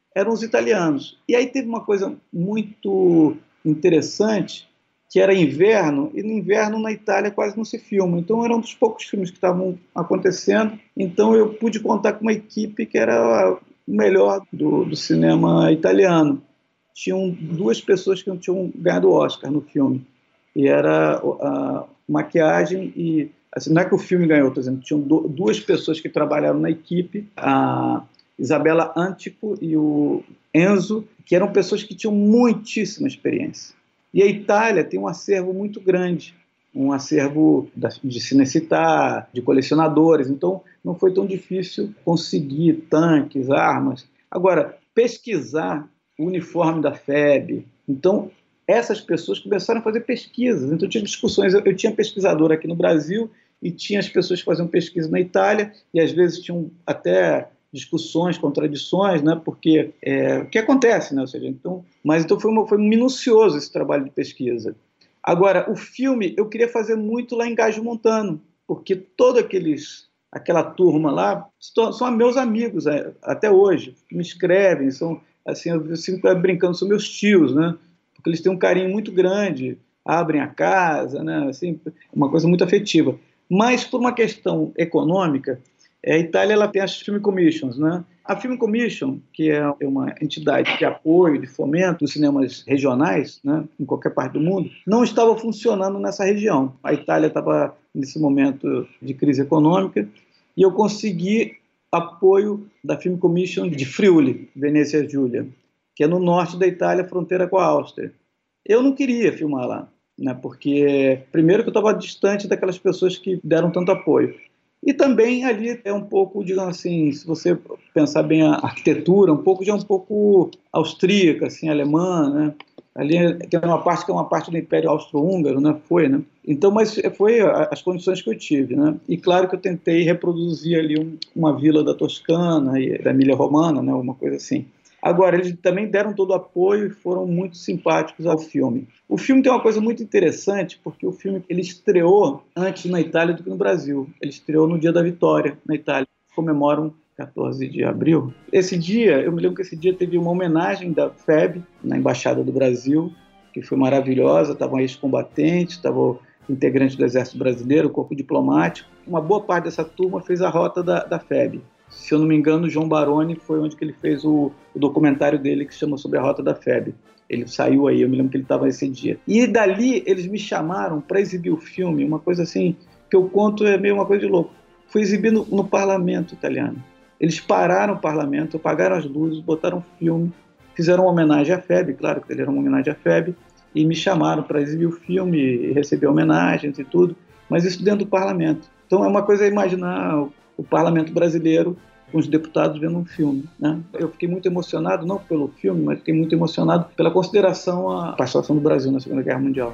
eram os italianos. E aí teve uma coisa muito interessante, que era inverno, e no inverno na Itália quase não se filma. Então era um dos poucos filmes que estavam acontecendo. Então eu pude contar com uma equipe que era o melhor do, do cinema italiano. Tinham duas pessoas que não tinham ganhado o Oscar no filme. E era a maquiagem e... Assim, não é que o filme ganhou, por exemplo, tinham do, duas pessoas que trabalharam na equipe, a Isabela Antico e o Enzo, que eram pessoas que tinham muitíssima experiência. E a Itália tem um acervo muito grande, um acervo de cinecittà, de colecionadores, então não foi tão difícil conseguir tanques, armas. Agora, pesquisar o uniforme da F E B, então essas pessoas começaram a fazer pesquisas, então tinha discussões, eu, eu tinha pesquisador aqui no Brasil e tinha as pessoas que faziam pesquisa na Itália e às vezes tinham até discussões, contradições, né, porque é, o que acontece, né, ou seja, então, mas então foi, uma, foi minucioso esse trabalho de pesquisa. Agora, o filme eu queria fazer muito lá em Gaggio Montano, porque toda aqueles, aquela turma lá são, são meus amigos é, até hoje, que me escrevem, são, assim, eu sempre brincando, são meus tios, né, porque eles têm um carinho muito grande, abrem a casa, né, assim, uma coisa muito afetiva. Mas, por uma questão econômica, a Itália ela tem as Film Commissions, né? A Film Commission, que é uma entidade de apoio, de fomento dos cinemas regionais, né, em qualquer parte do mundo, não estava funcionando nessa região. A Itália estava nesse momento de crise econômica e eu consegui apoio da Film Commission de Friuli, Venezia Giulia, que é no norte da Itália, fronteira com a Áustria. Eu não queria filmar lá, né, porque, primeiro, que eu estava distante daquelas pessoas que deram tanto apoio. E também ali é um pouco, digamos assim, se você pensar bem a arquitetura, um pouco já um pouco austríaca, assim, alemã, né? Ali tem uma parte que é uma parte do Império Austro-Húngaro, né? Foi, né? Então, mas foi as condições que eu tive, né? E claro que eu tentei reproduzir ali um, uma vila da Toscana e da Emília-Romana, né? Uma coisa assim. Agora, eles também deram todo o apoio e foram muito simpáticos ao filme. O filme tem uma coisa muito interessante, porque o filme ele estreou antes na Itália do que no Brasil. Ele estreou no Dia da Vitória, na Itália. Comemoram quatorze de abril. Esse dia, eu me lembro que esse dia teve uma homenagem da F E B na Embaixada do Brasil, que foi maravilhosa. Estavam ex-combatentes, estavam integrantes do Exército Brasileiro, o corpo diplomático. Uma boa parte dessa turma fez a rota da, da F E B. Se eu não me engano, o João Baroni foi onde que ele fez o, o documentário dele que chama Sobre a Rota da F E B. Ele saiu aí, eu me lembro que ele estava esse dia. E dali eles me chamaram para exibir o filme, uma coisa assim, que eu conto é meio uma coisa de louco. Fui exibir no, no parlamento italiano. Eles pararam o parlamento, apagaram as luzes, botaram o filme, fizeram uma homenagem à F E B, claro que ele era uma homenagem à F E B, e me chamaram para exibir o filme e receber homenagens e tudo, mas isso dentro do parlamento. Então é uma coisa a imaginar o parlamento brasileiro com os deputados vendo um filme, né? Eu fiquei muito emocionado, não pelo filme, mas fiquei muito emocionado pela consideração à participação do Brasil na Segunda Guerra Mundial.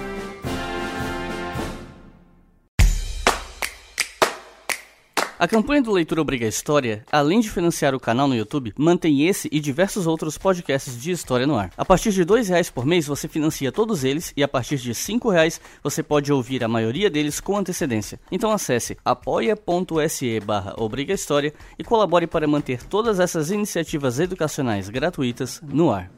A campanha do Leitura Obriga História, além de financiar o canal no YouTube, mantém esse e diversos outros podcasts de história no ar. A partir de dois reais por mês você financia todos eles e a partir de cinco reais você pode ouvir a maioria deles com antecedência. Então acesse apoia.se barra Obriga História e colabore para manter todas essas iniciativas educacionais gratuitas no ar.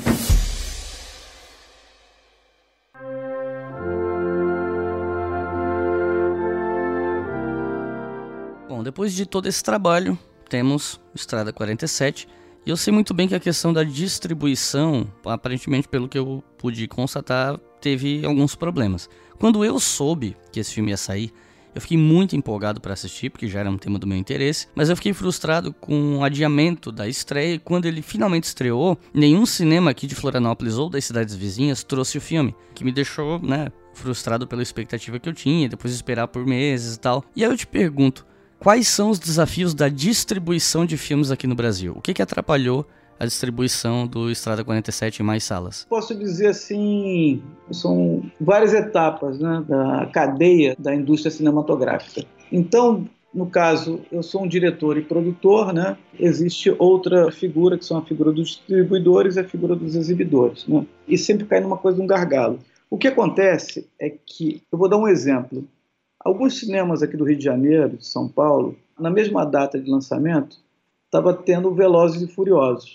Bom, depois de todo esse trabalho, temos Estrada quarenta e sete, e eu sei muito bem que a questão da distribuição, aparentemente pelo que eu pude constatar, teve alguns problemas. Quando eu soube que esse filme ia sair, eu fiquei muito empolgado para assistir, porque já era um tema do meu interesse, mas eu fiquei frustrado com o adiamento da estreia, e quando ele finalmente estreou, nenhum cinema aqui de Florianópolis ou das cidades vizinhas trouxe o filme, que me deixou, né, frustrado pela expectativa que eu tinha, depois de esperar por meses e tal. E aí eu te pergunto, quais são os desafios da distribuição de filmes aqui no Brasil? O que que atrapalhou a distribuição do Estrada quarenta e sete em mais salas? Posso dizer assim, são várias etapas, né, da cadeia da indústria cinematográfica. Então, no caso, eu sou um diretor e produtor, né? Existe outra figura, que são a figura dos distribuidores e a figura dos exibidores, né? E sempre cai numa coisa de um gargalo. O que acontece é que, eu vou dar um exemplo, alguns cinemas aqui do Rio de Janeiro, de São Paulo, na mesma data de lançamento, estava tendo Velozes e Furiosos.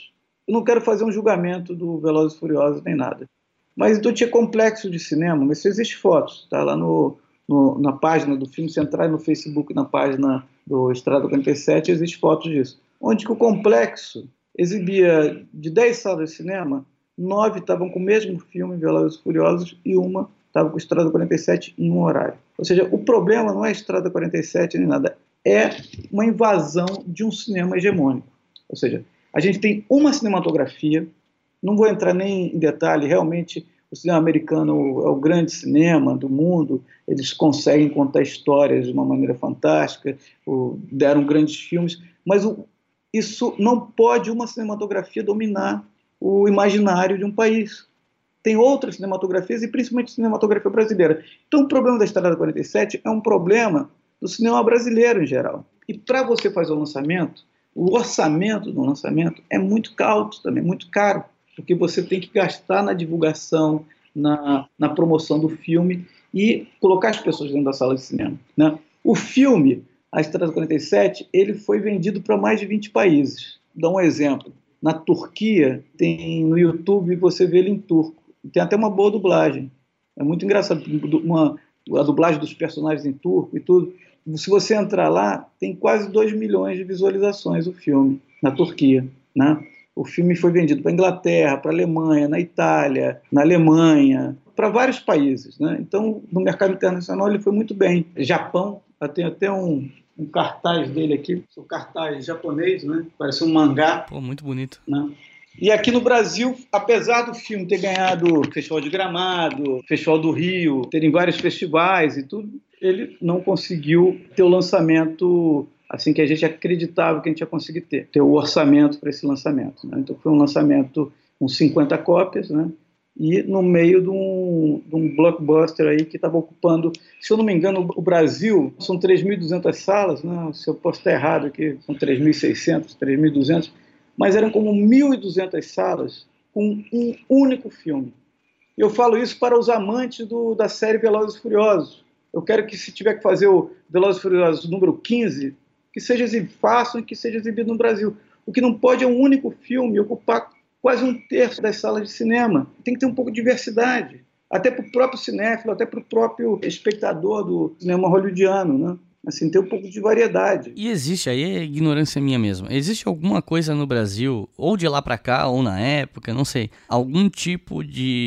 Eu não quero fazer um julgamento do Velozes e Furiosos nem nada. Mas então tinha complexo de cinema, mas isso existe fotos, tá lá no, no, na página do filme, se entrar no Facebook, na página do Estrada quarenta e sete, existe fotos disso. Onde que o complexo exibia de dez salas de cinema, nove estavam com o mesmo filme, Velozes e Furiosos, e uma estava com Estrada quarenta e sete em um horário. Ou seja, o problema não é Estrada quarenta e sete nem nada, é uma invasão de um cinema hegemônico. Ou seja, a gente tem uma cinematografia, não vou entrar nem em detalhe, realmente o cinema americano é o grande cinema do mundo, eles conseguem contar histórias de uma maneira fantástica, deram grandes filmes, mas o, isso não pode uma cinematografia dominar o imaginário de um país. Tem outras cinematografias, e principalmente a cinematografia brasileira. Então o problema da Estrada quarenta e sete é um problema do cinema brasileiro em geral. E para você fazer o lançamento, o orçamento do lançamento é muito alto também, muito caro, porque você tem que gastar na divulgação, na, na promoção do filme e colocar as pessoas dentro da sala de cinema, né? O filme, A Estrada quarenta e sete, ele foi vendido para mais de vinte países. Dá um exemplo. Na Turquia, tem no YouTube, você vê ele em turco. Tem até uma boa dublagem. É muito engraçado. Uma, a dublagem dos personagens em turco e tudo. Se você entrar lá, tem quase dois milhões de visualizações o filme, na Turquia, né? O filme foi vendido para a Inglaterra, para a Alemanha, na Itália, na Alemanha, para vários países, né? Então, no mercado internacional, ele foi muito bem. Japão, tem até um, um cartaz dele aqui, o cartaz japonês, né? Parece um mangá. Pô, muito bonito. Né? E aqui no Brasil, apesar do filme ter ganhado Festival de Gramado, Festival do Rio, terem vários festivais e tudo, ele não conseguiu ter o lançamento assim que a gente acreditava que a gente ia conseguir ter, ter o orçamento para esse lançamento, né? Então foi um lançamento com cinquenta cópias, né? E no meio de um, de um blockbuster aí que estava ocupando, se eu não me engano, o Brasil são três mil e duzentas salas, né? Se eu posso estar errado aqui, são três mil e seiscentas, três mil e duzentas, mas eram como mil e duzentas salas com um único filme. Eu falo isso para os amantes do, da série Velozes e Furiosos. Eu quero que, se tiver que fazer o Velozes e Furiosos número quinze, que seja exibido, façam e que seja exibido no Brasil. O que não pode é um único filme ocupar quase um terço das salas de cinema. Tem que ter um pouco de diversidade, até para o próprio cinéfilo, até para o próprio espectador do cinema hollywoodiano, né? Assim, ter um pouco de variedade. E existe, aí é ignorância minha mesmo, existe alguma coisa no Brasil, ou de lá pra cá, ou na época, não sei, algum tipo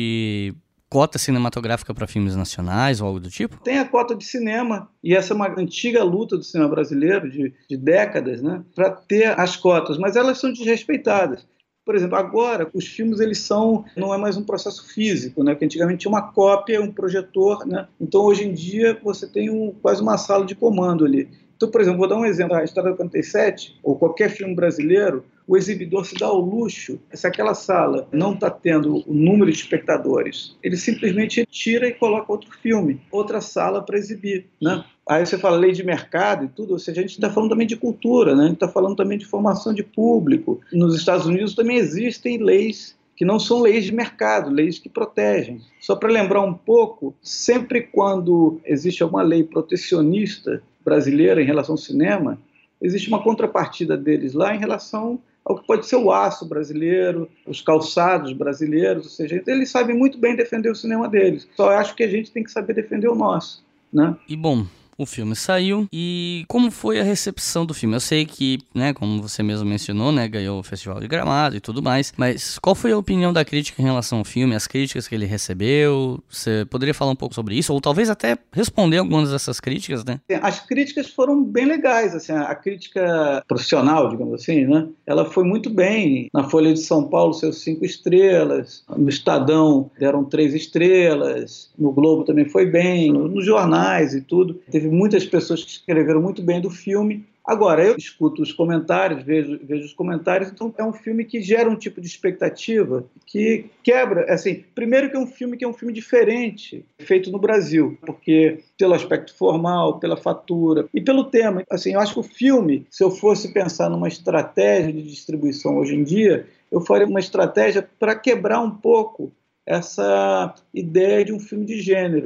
de cota cinematográfica para filmes nacionais ou algo do tipo? Tem a cota de cinema, e essa é uma antiga luta do cinema brasileiro, de, de décadas, né, para ter as cotas, mas elas são desrespeitadas. Por exemplo, agora os filmes eles são, não é mais um processo físico, né? Porque antigamente tinha uma cópia, um projetor, né? Então hoje em dia você tem um, quase uma sala de comando ali. Então, por exemplo, vou dar um exemplo, a Estrada quarenta e sete, ou qualquer filme brasileiro, o exibidor se dá ao luxo, se aquela sala não está tendo o número de espectadores, ele simplesmente tira e coloca outro filme, outra sala para exibir, né? Aí você fala lei de mercado e tudo, ou seja, a gente está falando também de cultura, né? A gente está falando também de formação de público. Nos Estados Unidos também existem leis que não são leis de mercado, leis que protegem. Só para lembrar um pouco, sempre quando existe alguma lei protecionista brasileira em relação ao cinema, existe uma contrapartida deles lá em relação ao que pode ser o aço brasileiro, os calçados brasileiros, ou seja, eles sabem muito bem defender o cinema deles. Só acho que a gente tem que saber defender o nosso, né? E bom, o filme saiu, e como foi a recepção do filme? Eu sei que, né, como você mesmo mencionou, né, ganhou o Festival de Gramado e tudo mais, mas qual foi a opinião da crítica em relação ao filme, as críticas que ele recebeu? Você poderia falar um pouco sobre isso, ou talvez até responder algumas dessas críticas, né? As críticas foram bem legais, assim, a crítica profissional, digamos assim, né, ela foi muito bem. Na Folha de São Paulo, seus cinco estrelas, no Estadão deram três estrelas, no Globo também foi bem, nos jornais e tudo, teve muitas pessoas que escreveram muito bem do filme. Agora, eu escuto os comentários, vejo, vejo os comentários, então é um filme que gera um tipo de expectativa que quebra, assim, primeiro que é um filme que é um filme diferente, feito no Brasil, porque pelo aspecto formal, pela fatura e pelo tema. Assim, eu acho que o filme, se eu fosse pensar numa estratégia de distribuição hoje em dia, eu faria uma estratégia para quebrar um pouco essa ideia de um filme de gênero.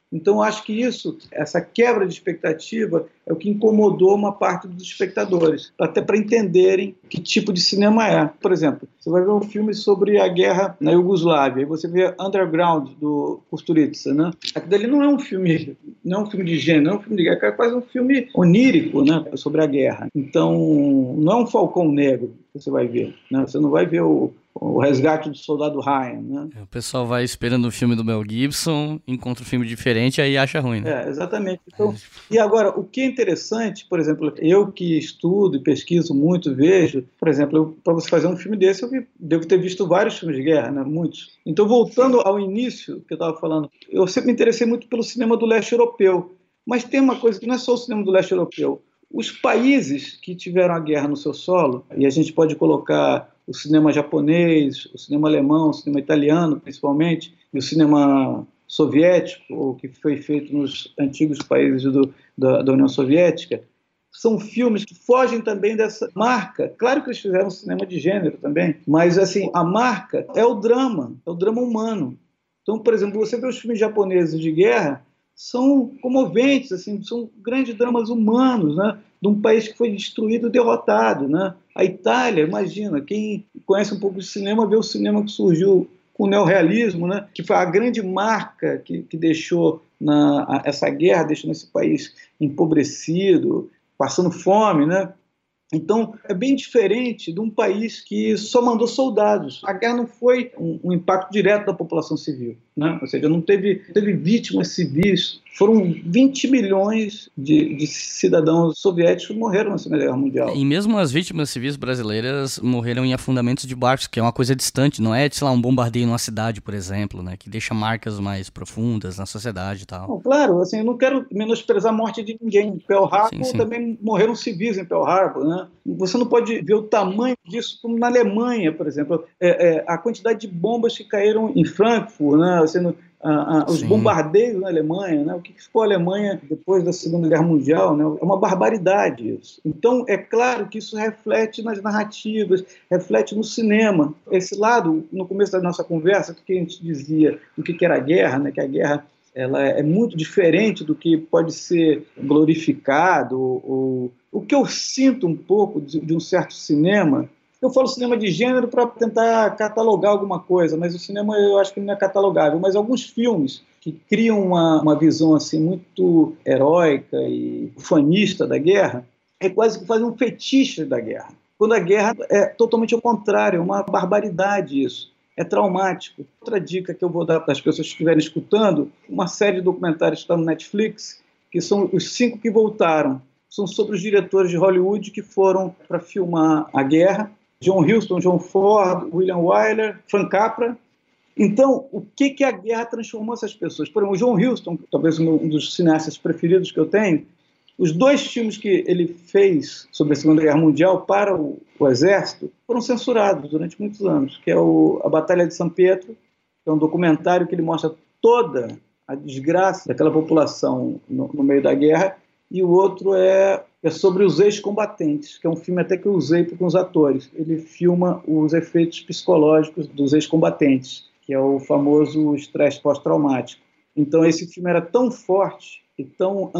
Então, eu acho que isso, essa quebra de expectativa, é o que incomodou uma parte dos espectadores, até para entenderem que tipo de cinema é. Por exemplo, você vai ver um filme sobre a guerra na Iugoslávia, aí você vê Underground, do Kusturica, né? Aquilo ali não é um filme, não é um filme de gênero, não é um filme de guerra, é quase um filme onírico, né? Sobre a guerra. Então, não é um Falcão Negro que você vai ver, né? Você não vai ver o O Resgate do Soldado Ryan, né? O pessoal vai esperando o filme do Mel Gibson, encontra um filme diferente, aí acha ruim, né? É, exatamente. Então, e agora, o que é interessante, por exemplo, eu que estudo e pesquiso muito, vejo, por exemplo, para você fazer um filme desse, eu devo ter visto vários filmes de guerra, né? Muitos. Então, voltando ao início que eu estava falando, eu sempre me interessei muito pelo cinema do leste europeu, mas tem uma coisa que não é só o cinema do leste europeu. Os países que tiveram a guerra no seu solo, e a gente pode colocar o cinema japonês, o cinema alemão, o cinema italiano, principalmente, e o cinema soviético, o que foi feito nos antigos países do, da, da União Soviética, são filmes que fogem também dessa marca. Claro que eles fizeram cinema de gênero também, mas assim, a marca é o drama, é o drama humano. Então, por exemplo, você vê os filmes japoneses de guerra, são comoventes, assim, são grandes dramas humanos, né? De um país que foi destruído e derrotado, né? A Itália, imagina, quem conhece um pouco de cinema, vê o cinema que surgiu com o neorrealismo, né? Que foi a grande marca que, que deixou na, a, essa guerra, deixou esse país empobrecido, passando fome, né? Então, é bem diferente de um país que só mandou soldados. A guerra não foi um, um impacto direto da população civil, né? Ou seja, não teve, teve vítimas civis. Foram vinte milhões de, de cidadãos soviéticos que morreram na Segunda Guerra Mundial. E mesmo as vítimas civis brasileiras morreram em afundamentos de barcos, que é uma coisa distante, não é, sei lá, um bombardeio numa cidade, por exemplo, né, que deixa marcas mais profundas na sociedade e tal. Bom, claro, assim, eu não quero menosprezar a morte de ninguém. Em Pearl Harbor sim, sim. Também morreram civis em Pearl Harbor, né? Você não pode ver o tamanho disso como na Alemanha, por exemplo. É, é, a quantidade de bombas que caíram em Frankfurt, né? Assim, no, a, a, os Sim. bombardeios na Alemanha, né? O que ficou a Alemanha depois da Segunda Guerra Mundial, né? É uma barbaridade isso. Então, é claro que isso reflete nas narrativas, reflete no cinema. Esse lado, no começo da nossa conversa, que a gente dizia do que era a guerra, né? Que a guerra ela é muito diferente do que pode ser glorificado. Ou, ou... O que eu sinto um pouco de, de um certo cinema, eu falo cinema de gênero para tentar catalogar alguma coisa, mas o cinema eu acho que não é catalogável, mas alguns filmes que criam uma, uma visão assim, muito heróica e ufanista da guerra, é quase que fazem um fetiche da guerra. Quando a guerra é totalmente ao contrário, é uma barbaridade isso. É traumático. Outra dica que eu vou dar para as pessoas que estiverem escutando, uma série de documentários que está no Netflix, que são os cinco que voltaram. São sobre os diretores de Hollywood que foram para filmar a guerra. John Huston, John Ford, William Wyler, Frank Capra. Então, o que, que a guerra transformou essas pessoas? Por exemplo, o John Huston, talvez um dos cineastas preferidos que eu tenho, os dois filmes que ele fez sobre a Segunda Guerra Mundial para o, o Exército foram censurados durante muitos anos, que é o, a Batalha de São Pedro, que é um documentário que ele mostra toda a desgraça daquela população no, no meio da guerra, e o outro é, é sobre os ex-combatentes, que é um filme até que eu usei com os atores. Ele filma os efeitos psicológicos dos ex-combatentes, que é o famoso estresse pós-traumático. Então esse filme era tão forte e tão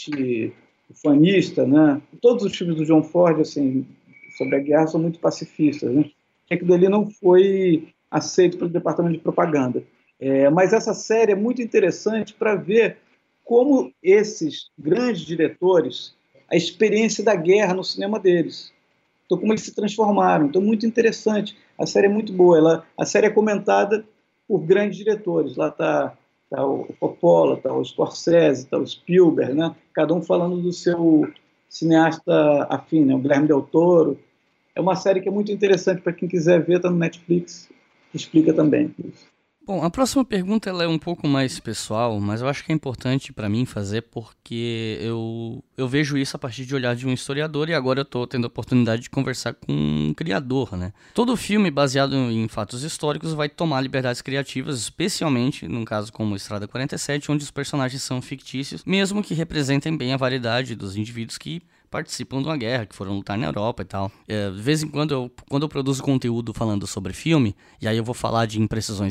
anti-ufanista, né? Todos os filmes do John Ford, assim, sobre a guerra são muito pacifistas, né? Aquilo ali não foi aceito pelo departamento de propaganda. É, mas essa série é muito interessante para ver como esses grandes diretores, a experiência da guerra no cinema deles. Então, como eles se transformaram. Então, muito interessante. A série é muito boa. Ela, a série é comentada por grandes diretores. Lá está tá o Coppola, está o Scorsese, está o Spielberg, né? Cada um falando do seu cineasta afim, né? O Guilherme Del Toro. É uma série que é muito interessante para quem quiser ver, está no Netflix, que explica também isso. Bom, a próxima pergunta ela é um pouco mais pessoal, mas eu acho que é importante para mim fazer porque eu, eu vejo isso a partir de olhar de um historiador e agora eu estou tendo a oportunidade de conversar com um criador, né? Todo filme baseado em fatos históricos vai tomar liberdades criativas, especialmente num caso como Estrada quarenta e sete, onde os personagens são fictícios, mesmo que representem bem a variedade dos indivíduos que participam de uma guerra, que foram lutar na Europa e tal. É, de vez em quando, eu, quando eu produzo conteúdo falando sobre filme, e aí eu vou falar de imprecisões históricas,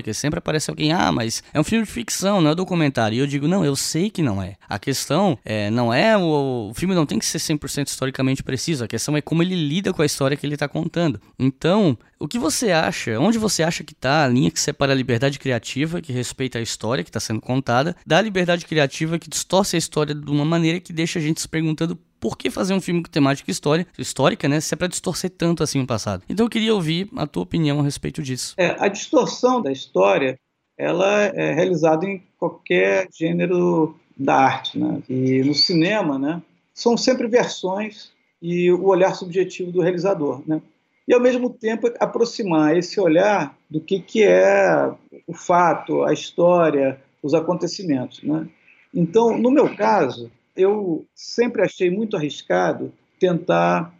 porque sempre aparece alguém, ah, mas é um filme de ficção, não é documentário. E eu digo, não, eu sei que não é. A questão é, não é, o, o filme não tem que ser cem por cento historicamente preciso, a questão é como ele lida com a história que ele está contando. Então, o que você acha, onde você acha que está a linha que separa a liberdade criativa, que respeita a história que está sendo contada, da liberdade criativa que distorce a história de uma maneira que deixa a gente se perguntando por que fazer um filme com temática história, histórica, né, se é para distorcer tanto assim o passado. Então eu queria ouvir a tua opinião a respeito disso. É, a distorção da história, ela é realizada em qualquer gênero da arte, né? E no cinema, né, são sempre versões e o olhar subjetivo do realizador, né? E, ao mesmo tempo, aproximar esse olhar do que, que é o fato, a história, os acontecimentos, né? Então, no meu caso, eu sempre achei muito arriscado tentar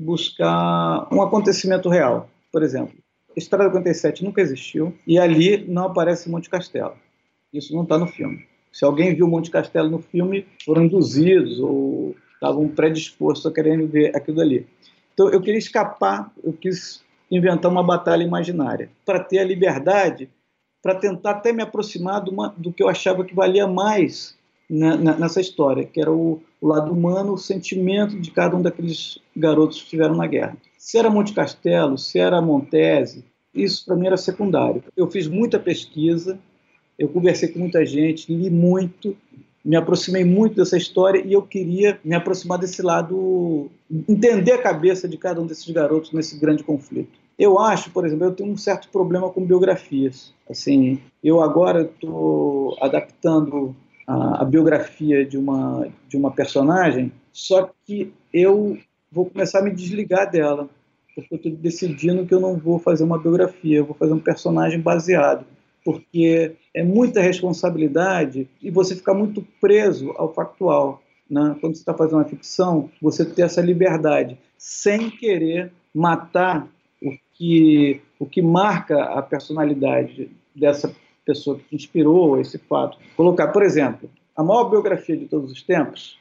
buscar um acontecimento real. Por exemplo, Estrada quarenta e sete nunca existiu e ali não aparece Monte Castelo. Isso não está no filme. Se alguém viu Monte Castelo no filme, foram induzidos ou estavam predispostos a quererem ver aquilo ali. Então, eu queria escapar, eu quis inventar uma batalha imaginária para ter a liberdade, para tentar até me aproximar do, uma, do que eu achava que valia mais na, na, nessa história, que era o, o lado humano, o sentimento de cada um daqueles garotos que estiveram na guerra. Se era Monte Castelo, se era Montese, isso para mim era secundário. Eu fiz muita pesquisa, eu conversei com muita gente, li muito, me aproximei muito dessa história e eu queria me aproximar desse lado, entender a cabeça de cada um desses garotos nesse grande conflito. Eu acho, por exemplo, eu tenho um certo problema com biografias. Assim, eu agora estou adaptando a, a biografia de uma, de uma personagem, só que eu vou começar a me desligar dela, porque eu estou decidindo que eu não vou fazer uma biografia, eu vou fazer um personagem baseado, porque é muita responsabilidade e você fica muito preso ao factual, né? Quando você está fazendo uma ficção, você ter essa liberdade, sem querer matar o que, o que marca a personalidade dessa pessoa que te inspirou esse fato. Colocar, por exemplo, a maior biografia de todos os tempos,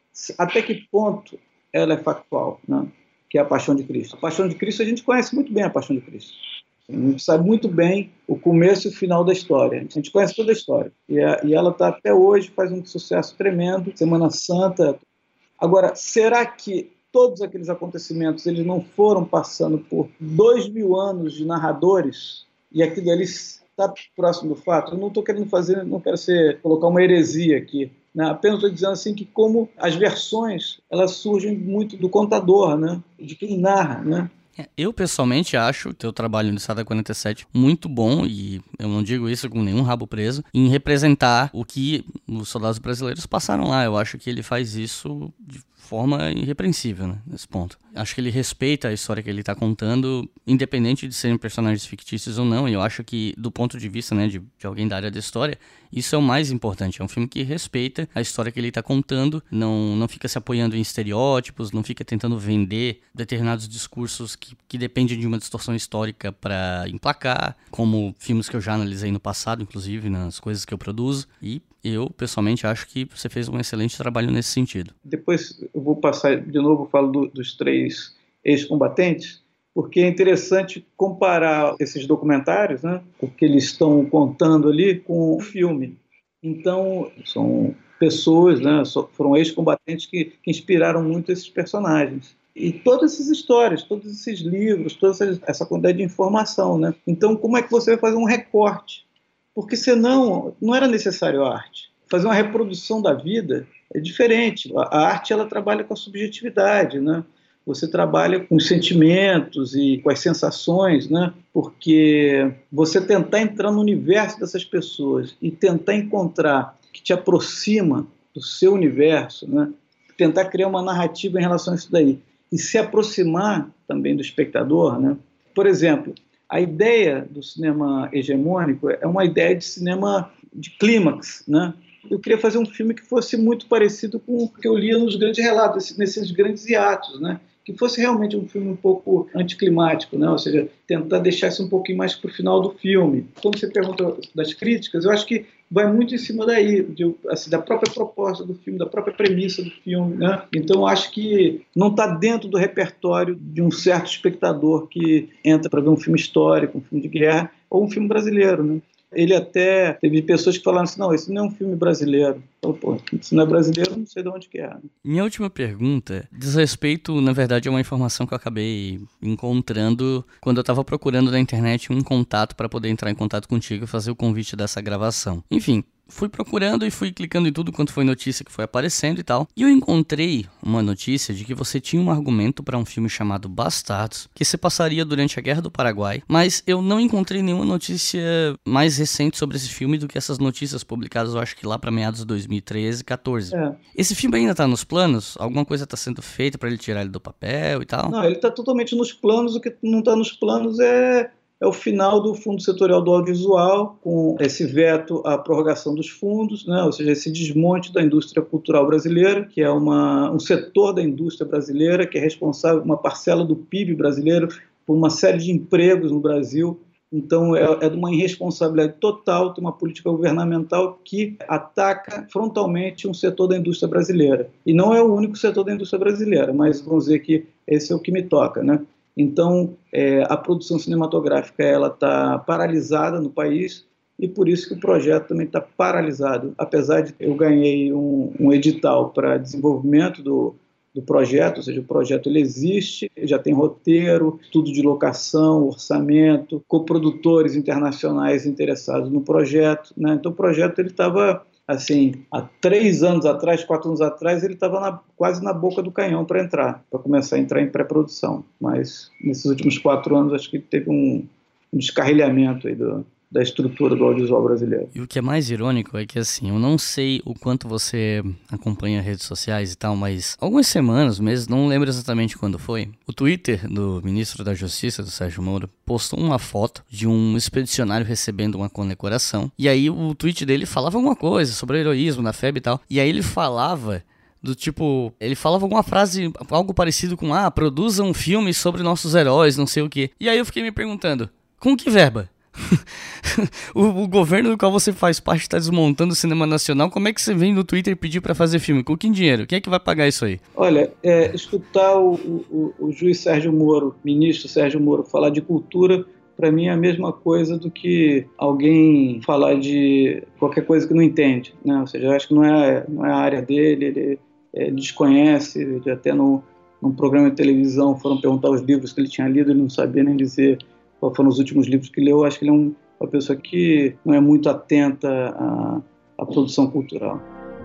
até que ponto ela é factual, né? Que é a Paixão de Cristo. A Paixão de Cristo, a gente conhece muito bem a Paixão de Cristo. A gente sabe muito bem o começo e o final da história. A gente conhece toda a história. E, a, e ela está até hoje, faz um sucesso tremendo. Semana Santa. Agora, será que todos aqueles acontecimentos eles não foram passando por dois mil anos de narradores e aquilo ali está próximo do fato? Eu não estou querendo fazer, não quero ser, colocar uma heresia aqui, né? Apenas estou dizendo assim que como as versões elas surgem muito do contador, né? De quem narra, né? Eu, pessoalmente, acho o teu trabalho no Estrada quarenta e sete muito bom, e eu não digo isso com nenhum rabo preso, em representar o que os soldados brasileiros passaram lá. Eu acho que ele faz isso de forma irrepreensível, né, nesse ponto. Acho que ele respeita a história que ele está contando, independente de serem personagens fictícios ou não, e eu acho que, do ponto de vista, né, de, de alguém da área da história, isso é o mais importante. É um filme que respeita a história que ele está contando, não, não fica se apoiando em estereótipos, não fica tentando vender determinados discursos que, que dependem de uma distorção histórica para emplacar, como filmes que eu já analisei no passado, inclusive, nas coisas que eu produzo, e eu, pessoalmente, acho que você fez um excelente trabalho nesse sentido. Depois eu vou passar de novo, falo do, dos três ex-combatentes, porque é interessante comparar esses documentários, né, o que eles estão contando ali, com o filme. Então, são pessoas, né, foram ex-combatentes que, que inspiraram muito esses personagens. E todas essas histórias, todos esses livros, toda essa, essa quantidade de informação, né? Então, como é que você vai fazer um recorte? Porque senão não era necessário a arte. Fazer uma reprodução da vida é diferente. A arte ela trabalha com a subjetividade, né? Você trabalha com os sentimentos e com as sensações, né? Porque você tentar entrar no universo dessas pessoas e tentar encontrar o que te aproxima do seu universo, né? Tentar criar uma narrativa em relação a isso daí e se aproximar também do espectador, né? Por exemplo, a ideia do cinema hegemônico é uma ideia de cinema de clímax, né? Eu queria fazer um filme que fosse muito parecido com o que eu lia nos grandes relatos, nesses grandes hiatos, né? Que fosse realmente um filme um pouco anticlimático, né? Ou seja, tentar deixar isso um pouquinho mais para o final do filme. Quando você pergunta das críticas, eu acho que vai muito em cima daí, de, assim, da própria proposta do filme, da própria premissa do filme, né? Então, eu acho que não está dentro do repertório de um certo espectador que entra para ver um filme histórico, um filme de guerra, ou um filme brasileiro, né? Ele até teve pessoas que falaram assim, não, esse não é um filme brasileiro. Então, pô, se não é brasileiro, não sei de onde que é. Minha última pergunta diz respeito, na verdade, a uma informação que eu acabei encontrando quando eu estava procurando na internet um contato para poder entrar em contato contigo e fazer o convite dessa gravação. Enfim, fui procurando e fui clicando em tudo quanto foi notícia que foi aparecendo e tal. E eu encontrei uma notícia de que você tinha um argumento para um filme chamado Bastardos, que se passaria durante a Guerra do Paraguai, mas eu não encontrei nenhuma notícia mais recente sobre esse filme do que essas notícias publicadas, eu acho que lá para meados de dois mil e treze, quatorze. É. Esse filme ainda tá nos planos? Alguma coisa tá sendo feita para ele tirar ele do papel e tal? Não, ele tá totalmente nos planos. O que não tá nos planos é... é o final do Fundo Setorial do Audiovisual, com esse veto à prorrogação dos fundos, né? Ou seja, esse desmonte da indústria cultural brasileira, que é uma, um setor da indústria brasileira que é responsável por uma parcela do P I B brasileiro, por uma série de empregos no Brasil. Então, é, é de uma irresponsabilidade total, de uma política governamental que ataca frontalmente um setor da indústria brasileira. E não é o único setor da indústria brasileira, mas vamos dizer que esse é o que me toca, né? Então, é, a produção cinematográfica ela está paralisada no país e por isso que o projeto também está paralisado. Apesar de eu ganhei um, um edital para desenvolvimento do, do projeto, ou seja, o projeto ele existe, já tem roteiro, estudo de locação, orçamento, coprodutores internacionais interessados no projeto, né? Então, o projeto ele estava... assim, há três anos atrás, quatro anos atrás, ele estava quase na boca do canhão para entrar, para começar a entrar em pré-produção. Mas nesses últimos quatro anos, acho que teve um, um descarrilhamento aí do, da estrutura do audiovisual brasileiro. E o que é mais irônico é que, assim, eu não sei o quanto você acompanha redes sociais e tal, mas algumas semanas, meses, não lembro exatamente quando foi, o Twitter do ministro da Justiça, do Sérgio Moro, postou uma foto de um expedicionário recebendo uma condecoração, e aí o tweet dele falava alguma coisa sobre o heroísmo na F E B e tal, e aí ele falava... do tipo, ele falava alguma frase, algo parecido com, ah, produza um filme sobre nossos heróis, não sei o quê. E aí eu fiquei me perguntando, com que verba? o, o governo do qual você faz parte está desmontando o cinema nacional, como é que você vem no Twitter pedir para fazer filme? Com que dinheiro? Quem é que vai pagar isso aí? Olha, é, escutar o, o, o juiz Sérgio Moro, ministro Sérgio Moro, falar de cultura, para mim é a mesma coisa do que alguém falar de qualquer coisa que não entende, né? Ou seja, eu acho que não é, não é a área dele, ele, ele desconhece, ele até no, num programa de televisão foram perguntar os livros que ele tinha lido, ele não sabia nem dizer quais foram os últimos livros que leu. Eu acho que ele é um, uma pessoa que não é muito atenta à, à produção cultural.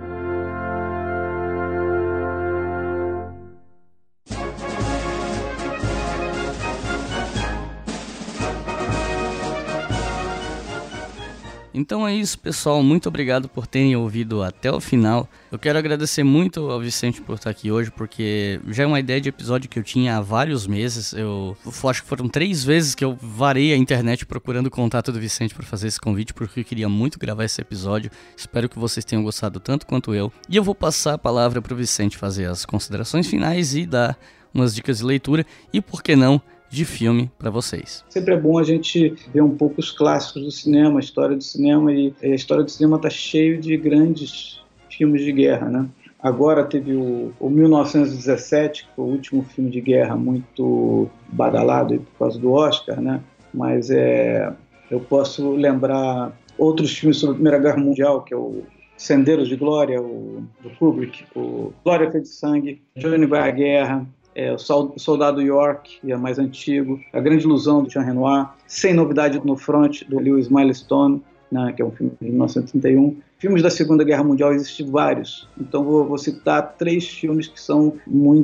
Então é isso, pessoal. Muito obrigado por terem ouvido até o final. Eu quero agradecer muito ao Vicente por estar aqui hoje, porque já é uma ideia de episódio que eu tinha há vários meses. Eu, eu acho que foram três vezes que eu varei a internet procurando o contato do Vicente para fazer esse convite, porque eu queria muito gravar esse episódio. Espero que vocês tenham gostado tanto quanto eu. E eu vou passar a palavra para o Vicente fazer as considerações finais e dar umas dicas de leitura e, por que não, de filme para vocês. Sempre é bom a gente ver um pouco os clássicos do cinema, a história do cinema, e a história do cinema está cheio de grandes filmes de guerra, né? Agora teve o, o mil novecentos e dezessete, que foi o último filme de guerra muito badalado por causa do Oscar, né? Mas é, eu posso lembrar outros filmes sobre a Primeira Guerra Mundial, que é o Sendeiros de Glória, o, do Kubrick, o Glória Feita de Sangue, Johnny vai à Guerra, É, o Soldado York, que é mais antigo, A Grande Ilusão, do Jean Renoir, Sem Novidade no Front, do Lewis Milestone, né, que é um filme de mil novecentos e trinta e um. Filmes da Segunda Guerra Mundial existem vários, então vou, vou citar três filmes que são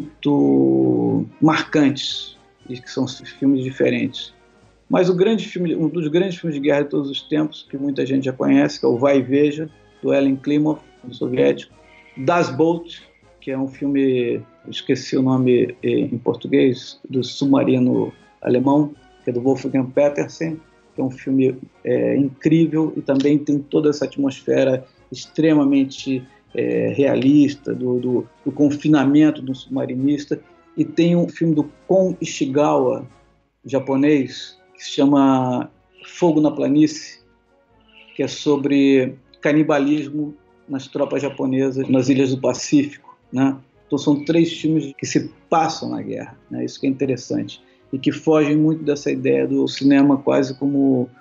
muito marcantes e que são filmes diferentes. Mas o grande filme, um dos grandes filmes de guerra de todos os tempos, que muita gente já conhece, que é o Vai e Veja, do Ellen Klimov, um soviético, Das Boot, que é um filme, esqueci o nome em português, do submarino alemão, que é do Wolfgang Petersen, que é um filme é, incrível e também tem toda essa atmosfera extremamente é, realista do, do, do confinamento do submarinista. E tem um filme do Kon Ishigawa, japonês, que se chama Fogo na Planície, que é sobre canibalismo nas tropas japonesas nas ilhas do Pacífico, né? Então são três filmes que se passam na guerra, né? Isso que é interessante, e que fogem muito dessa ideia do cinema quase como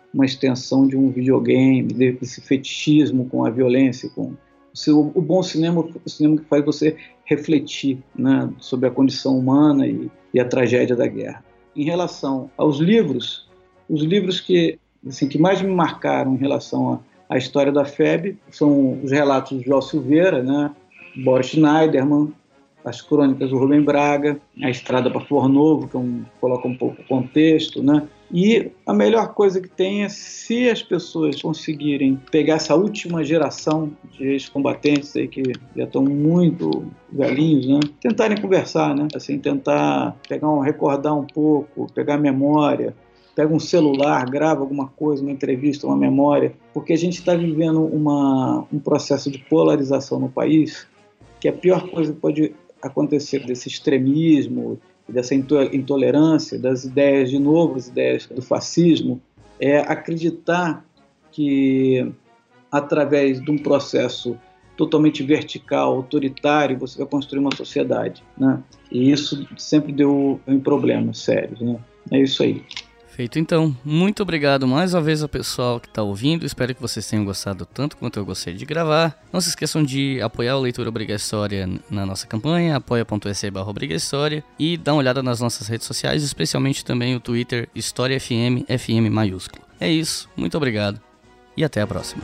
uma extensão de um videogame, desse fetichismo com a violência, com o, o bom cinema, o cinema que faz você refletir, né, sobre a condição humana e, e a tragédia da guerra. Em relação aos livros, os livros que, assim, que mais me marcaram em relação a A história da F E B são os relatos de João Silveira, né? Boris Schneiderman, as crônicas do Rubem Braga, A Estrada para Flor Novo, que é um, coloca um pouco o contexto, né? E a melhor coisa que tem é se as pessoas conseguirem pegar essa última geração de ex-combatentes aí que já estão muito velhinhos, né? Tentarem conversar, né? Assim, tentar pegar um, recordar um pouco, pegar a memória, pega um celular, grava alguma coisa, uma entrevista, uma memória, porque a gente está vivendo uma, um processo de polarização no país, que a pior coisa que pode acontecer desse extremismo, dessa intolerância, das ideias, de novo, as ideias do fascismo, é acreditar que através de um processo totalmente vertical, autoritário, você vai construir uma sociedade, né? E isso sempre deu em problemas sérios, né? É isso aí. Feito então, muito obrigado mais uma vez ao pessoal que está ouvindo, espero que vocês tenham gostado tanto quanto eu gostei de gravar. Não se esqueçam de apoiar o Leitura Obriga História na nossa campanha, apoia.se barra Obriga História, e dá uma olhada nas nossas redes sociais, especialmente também o Twitter História F M, F M maiúsculo. É isso, muito obrigado e até a próxima.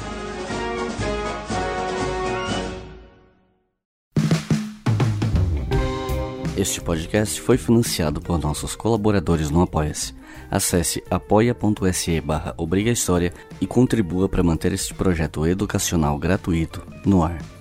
Este podcast foi financiado por nossos colaboradores no Apoia-se. Acesse apoia.se barra Obriga História e contribua para manter este projeto educacional gratuito no ar.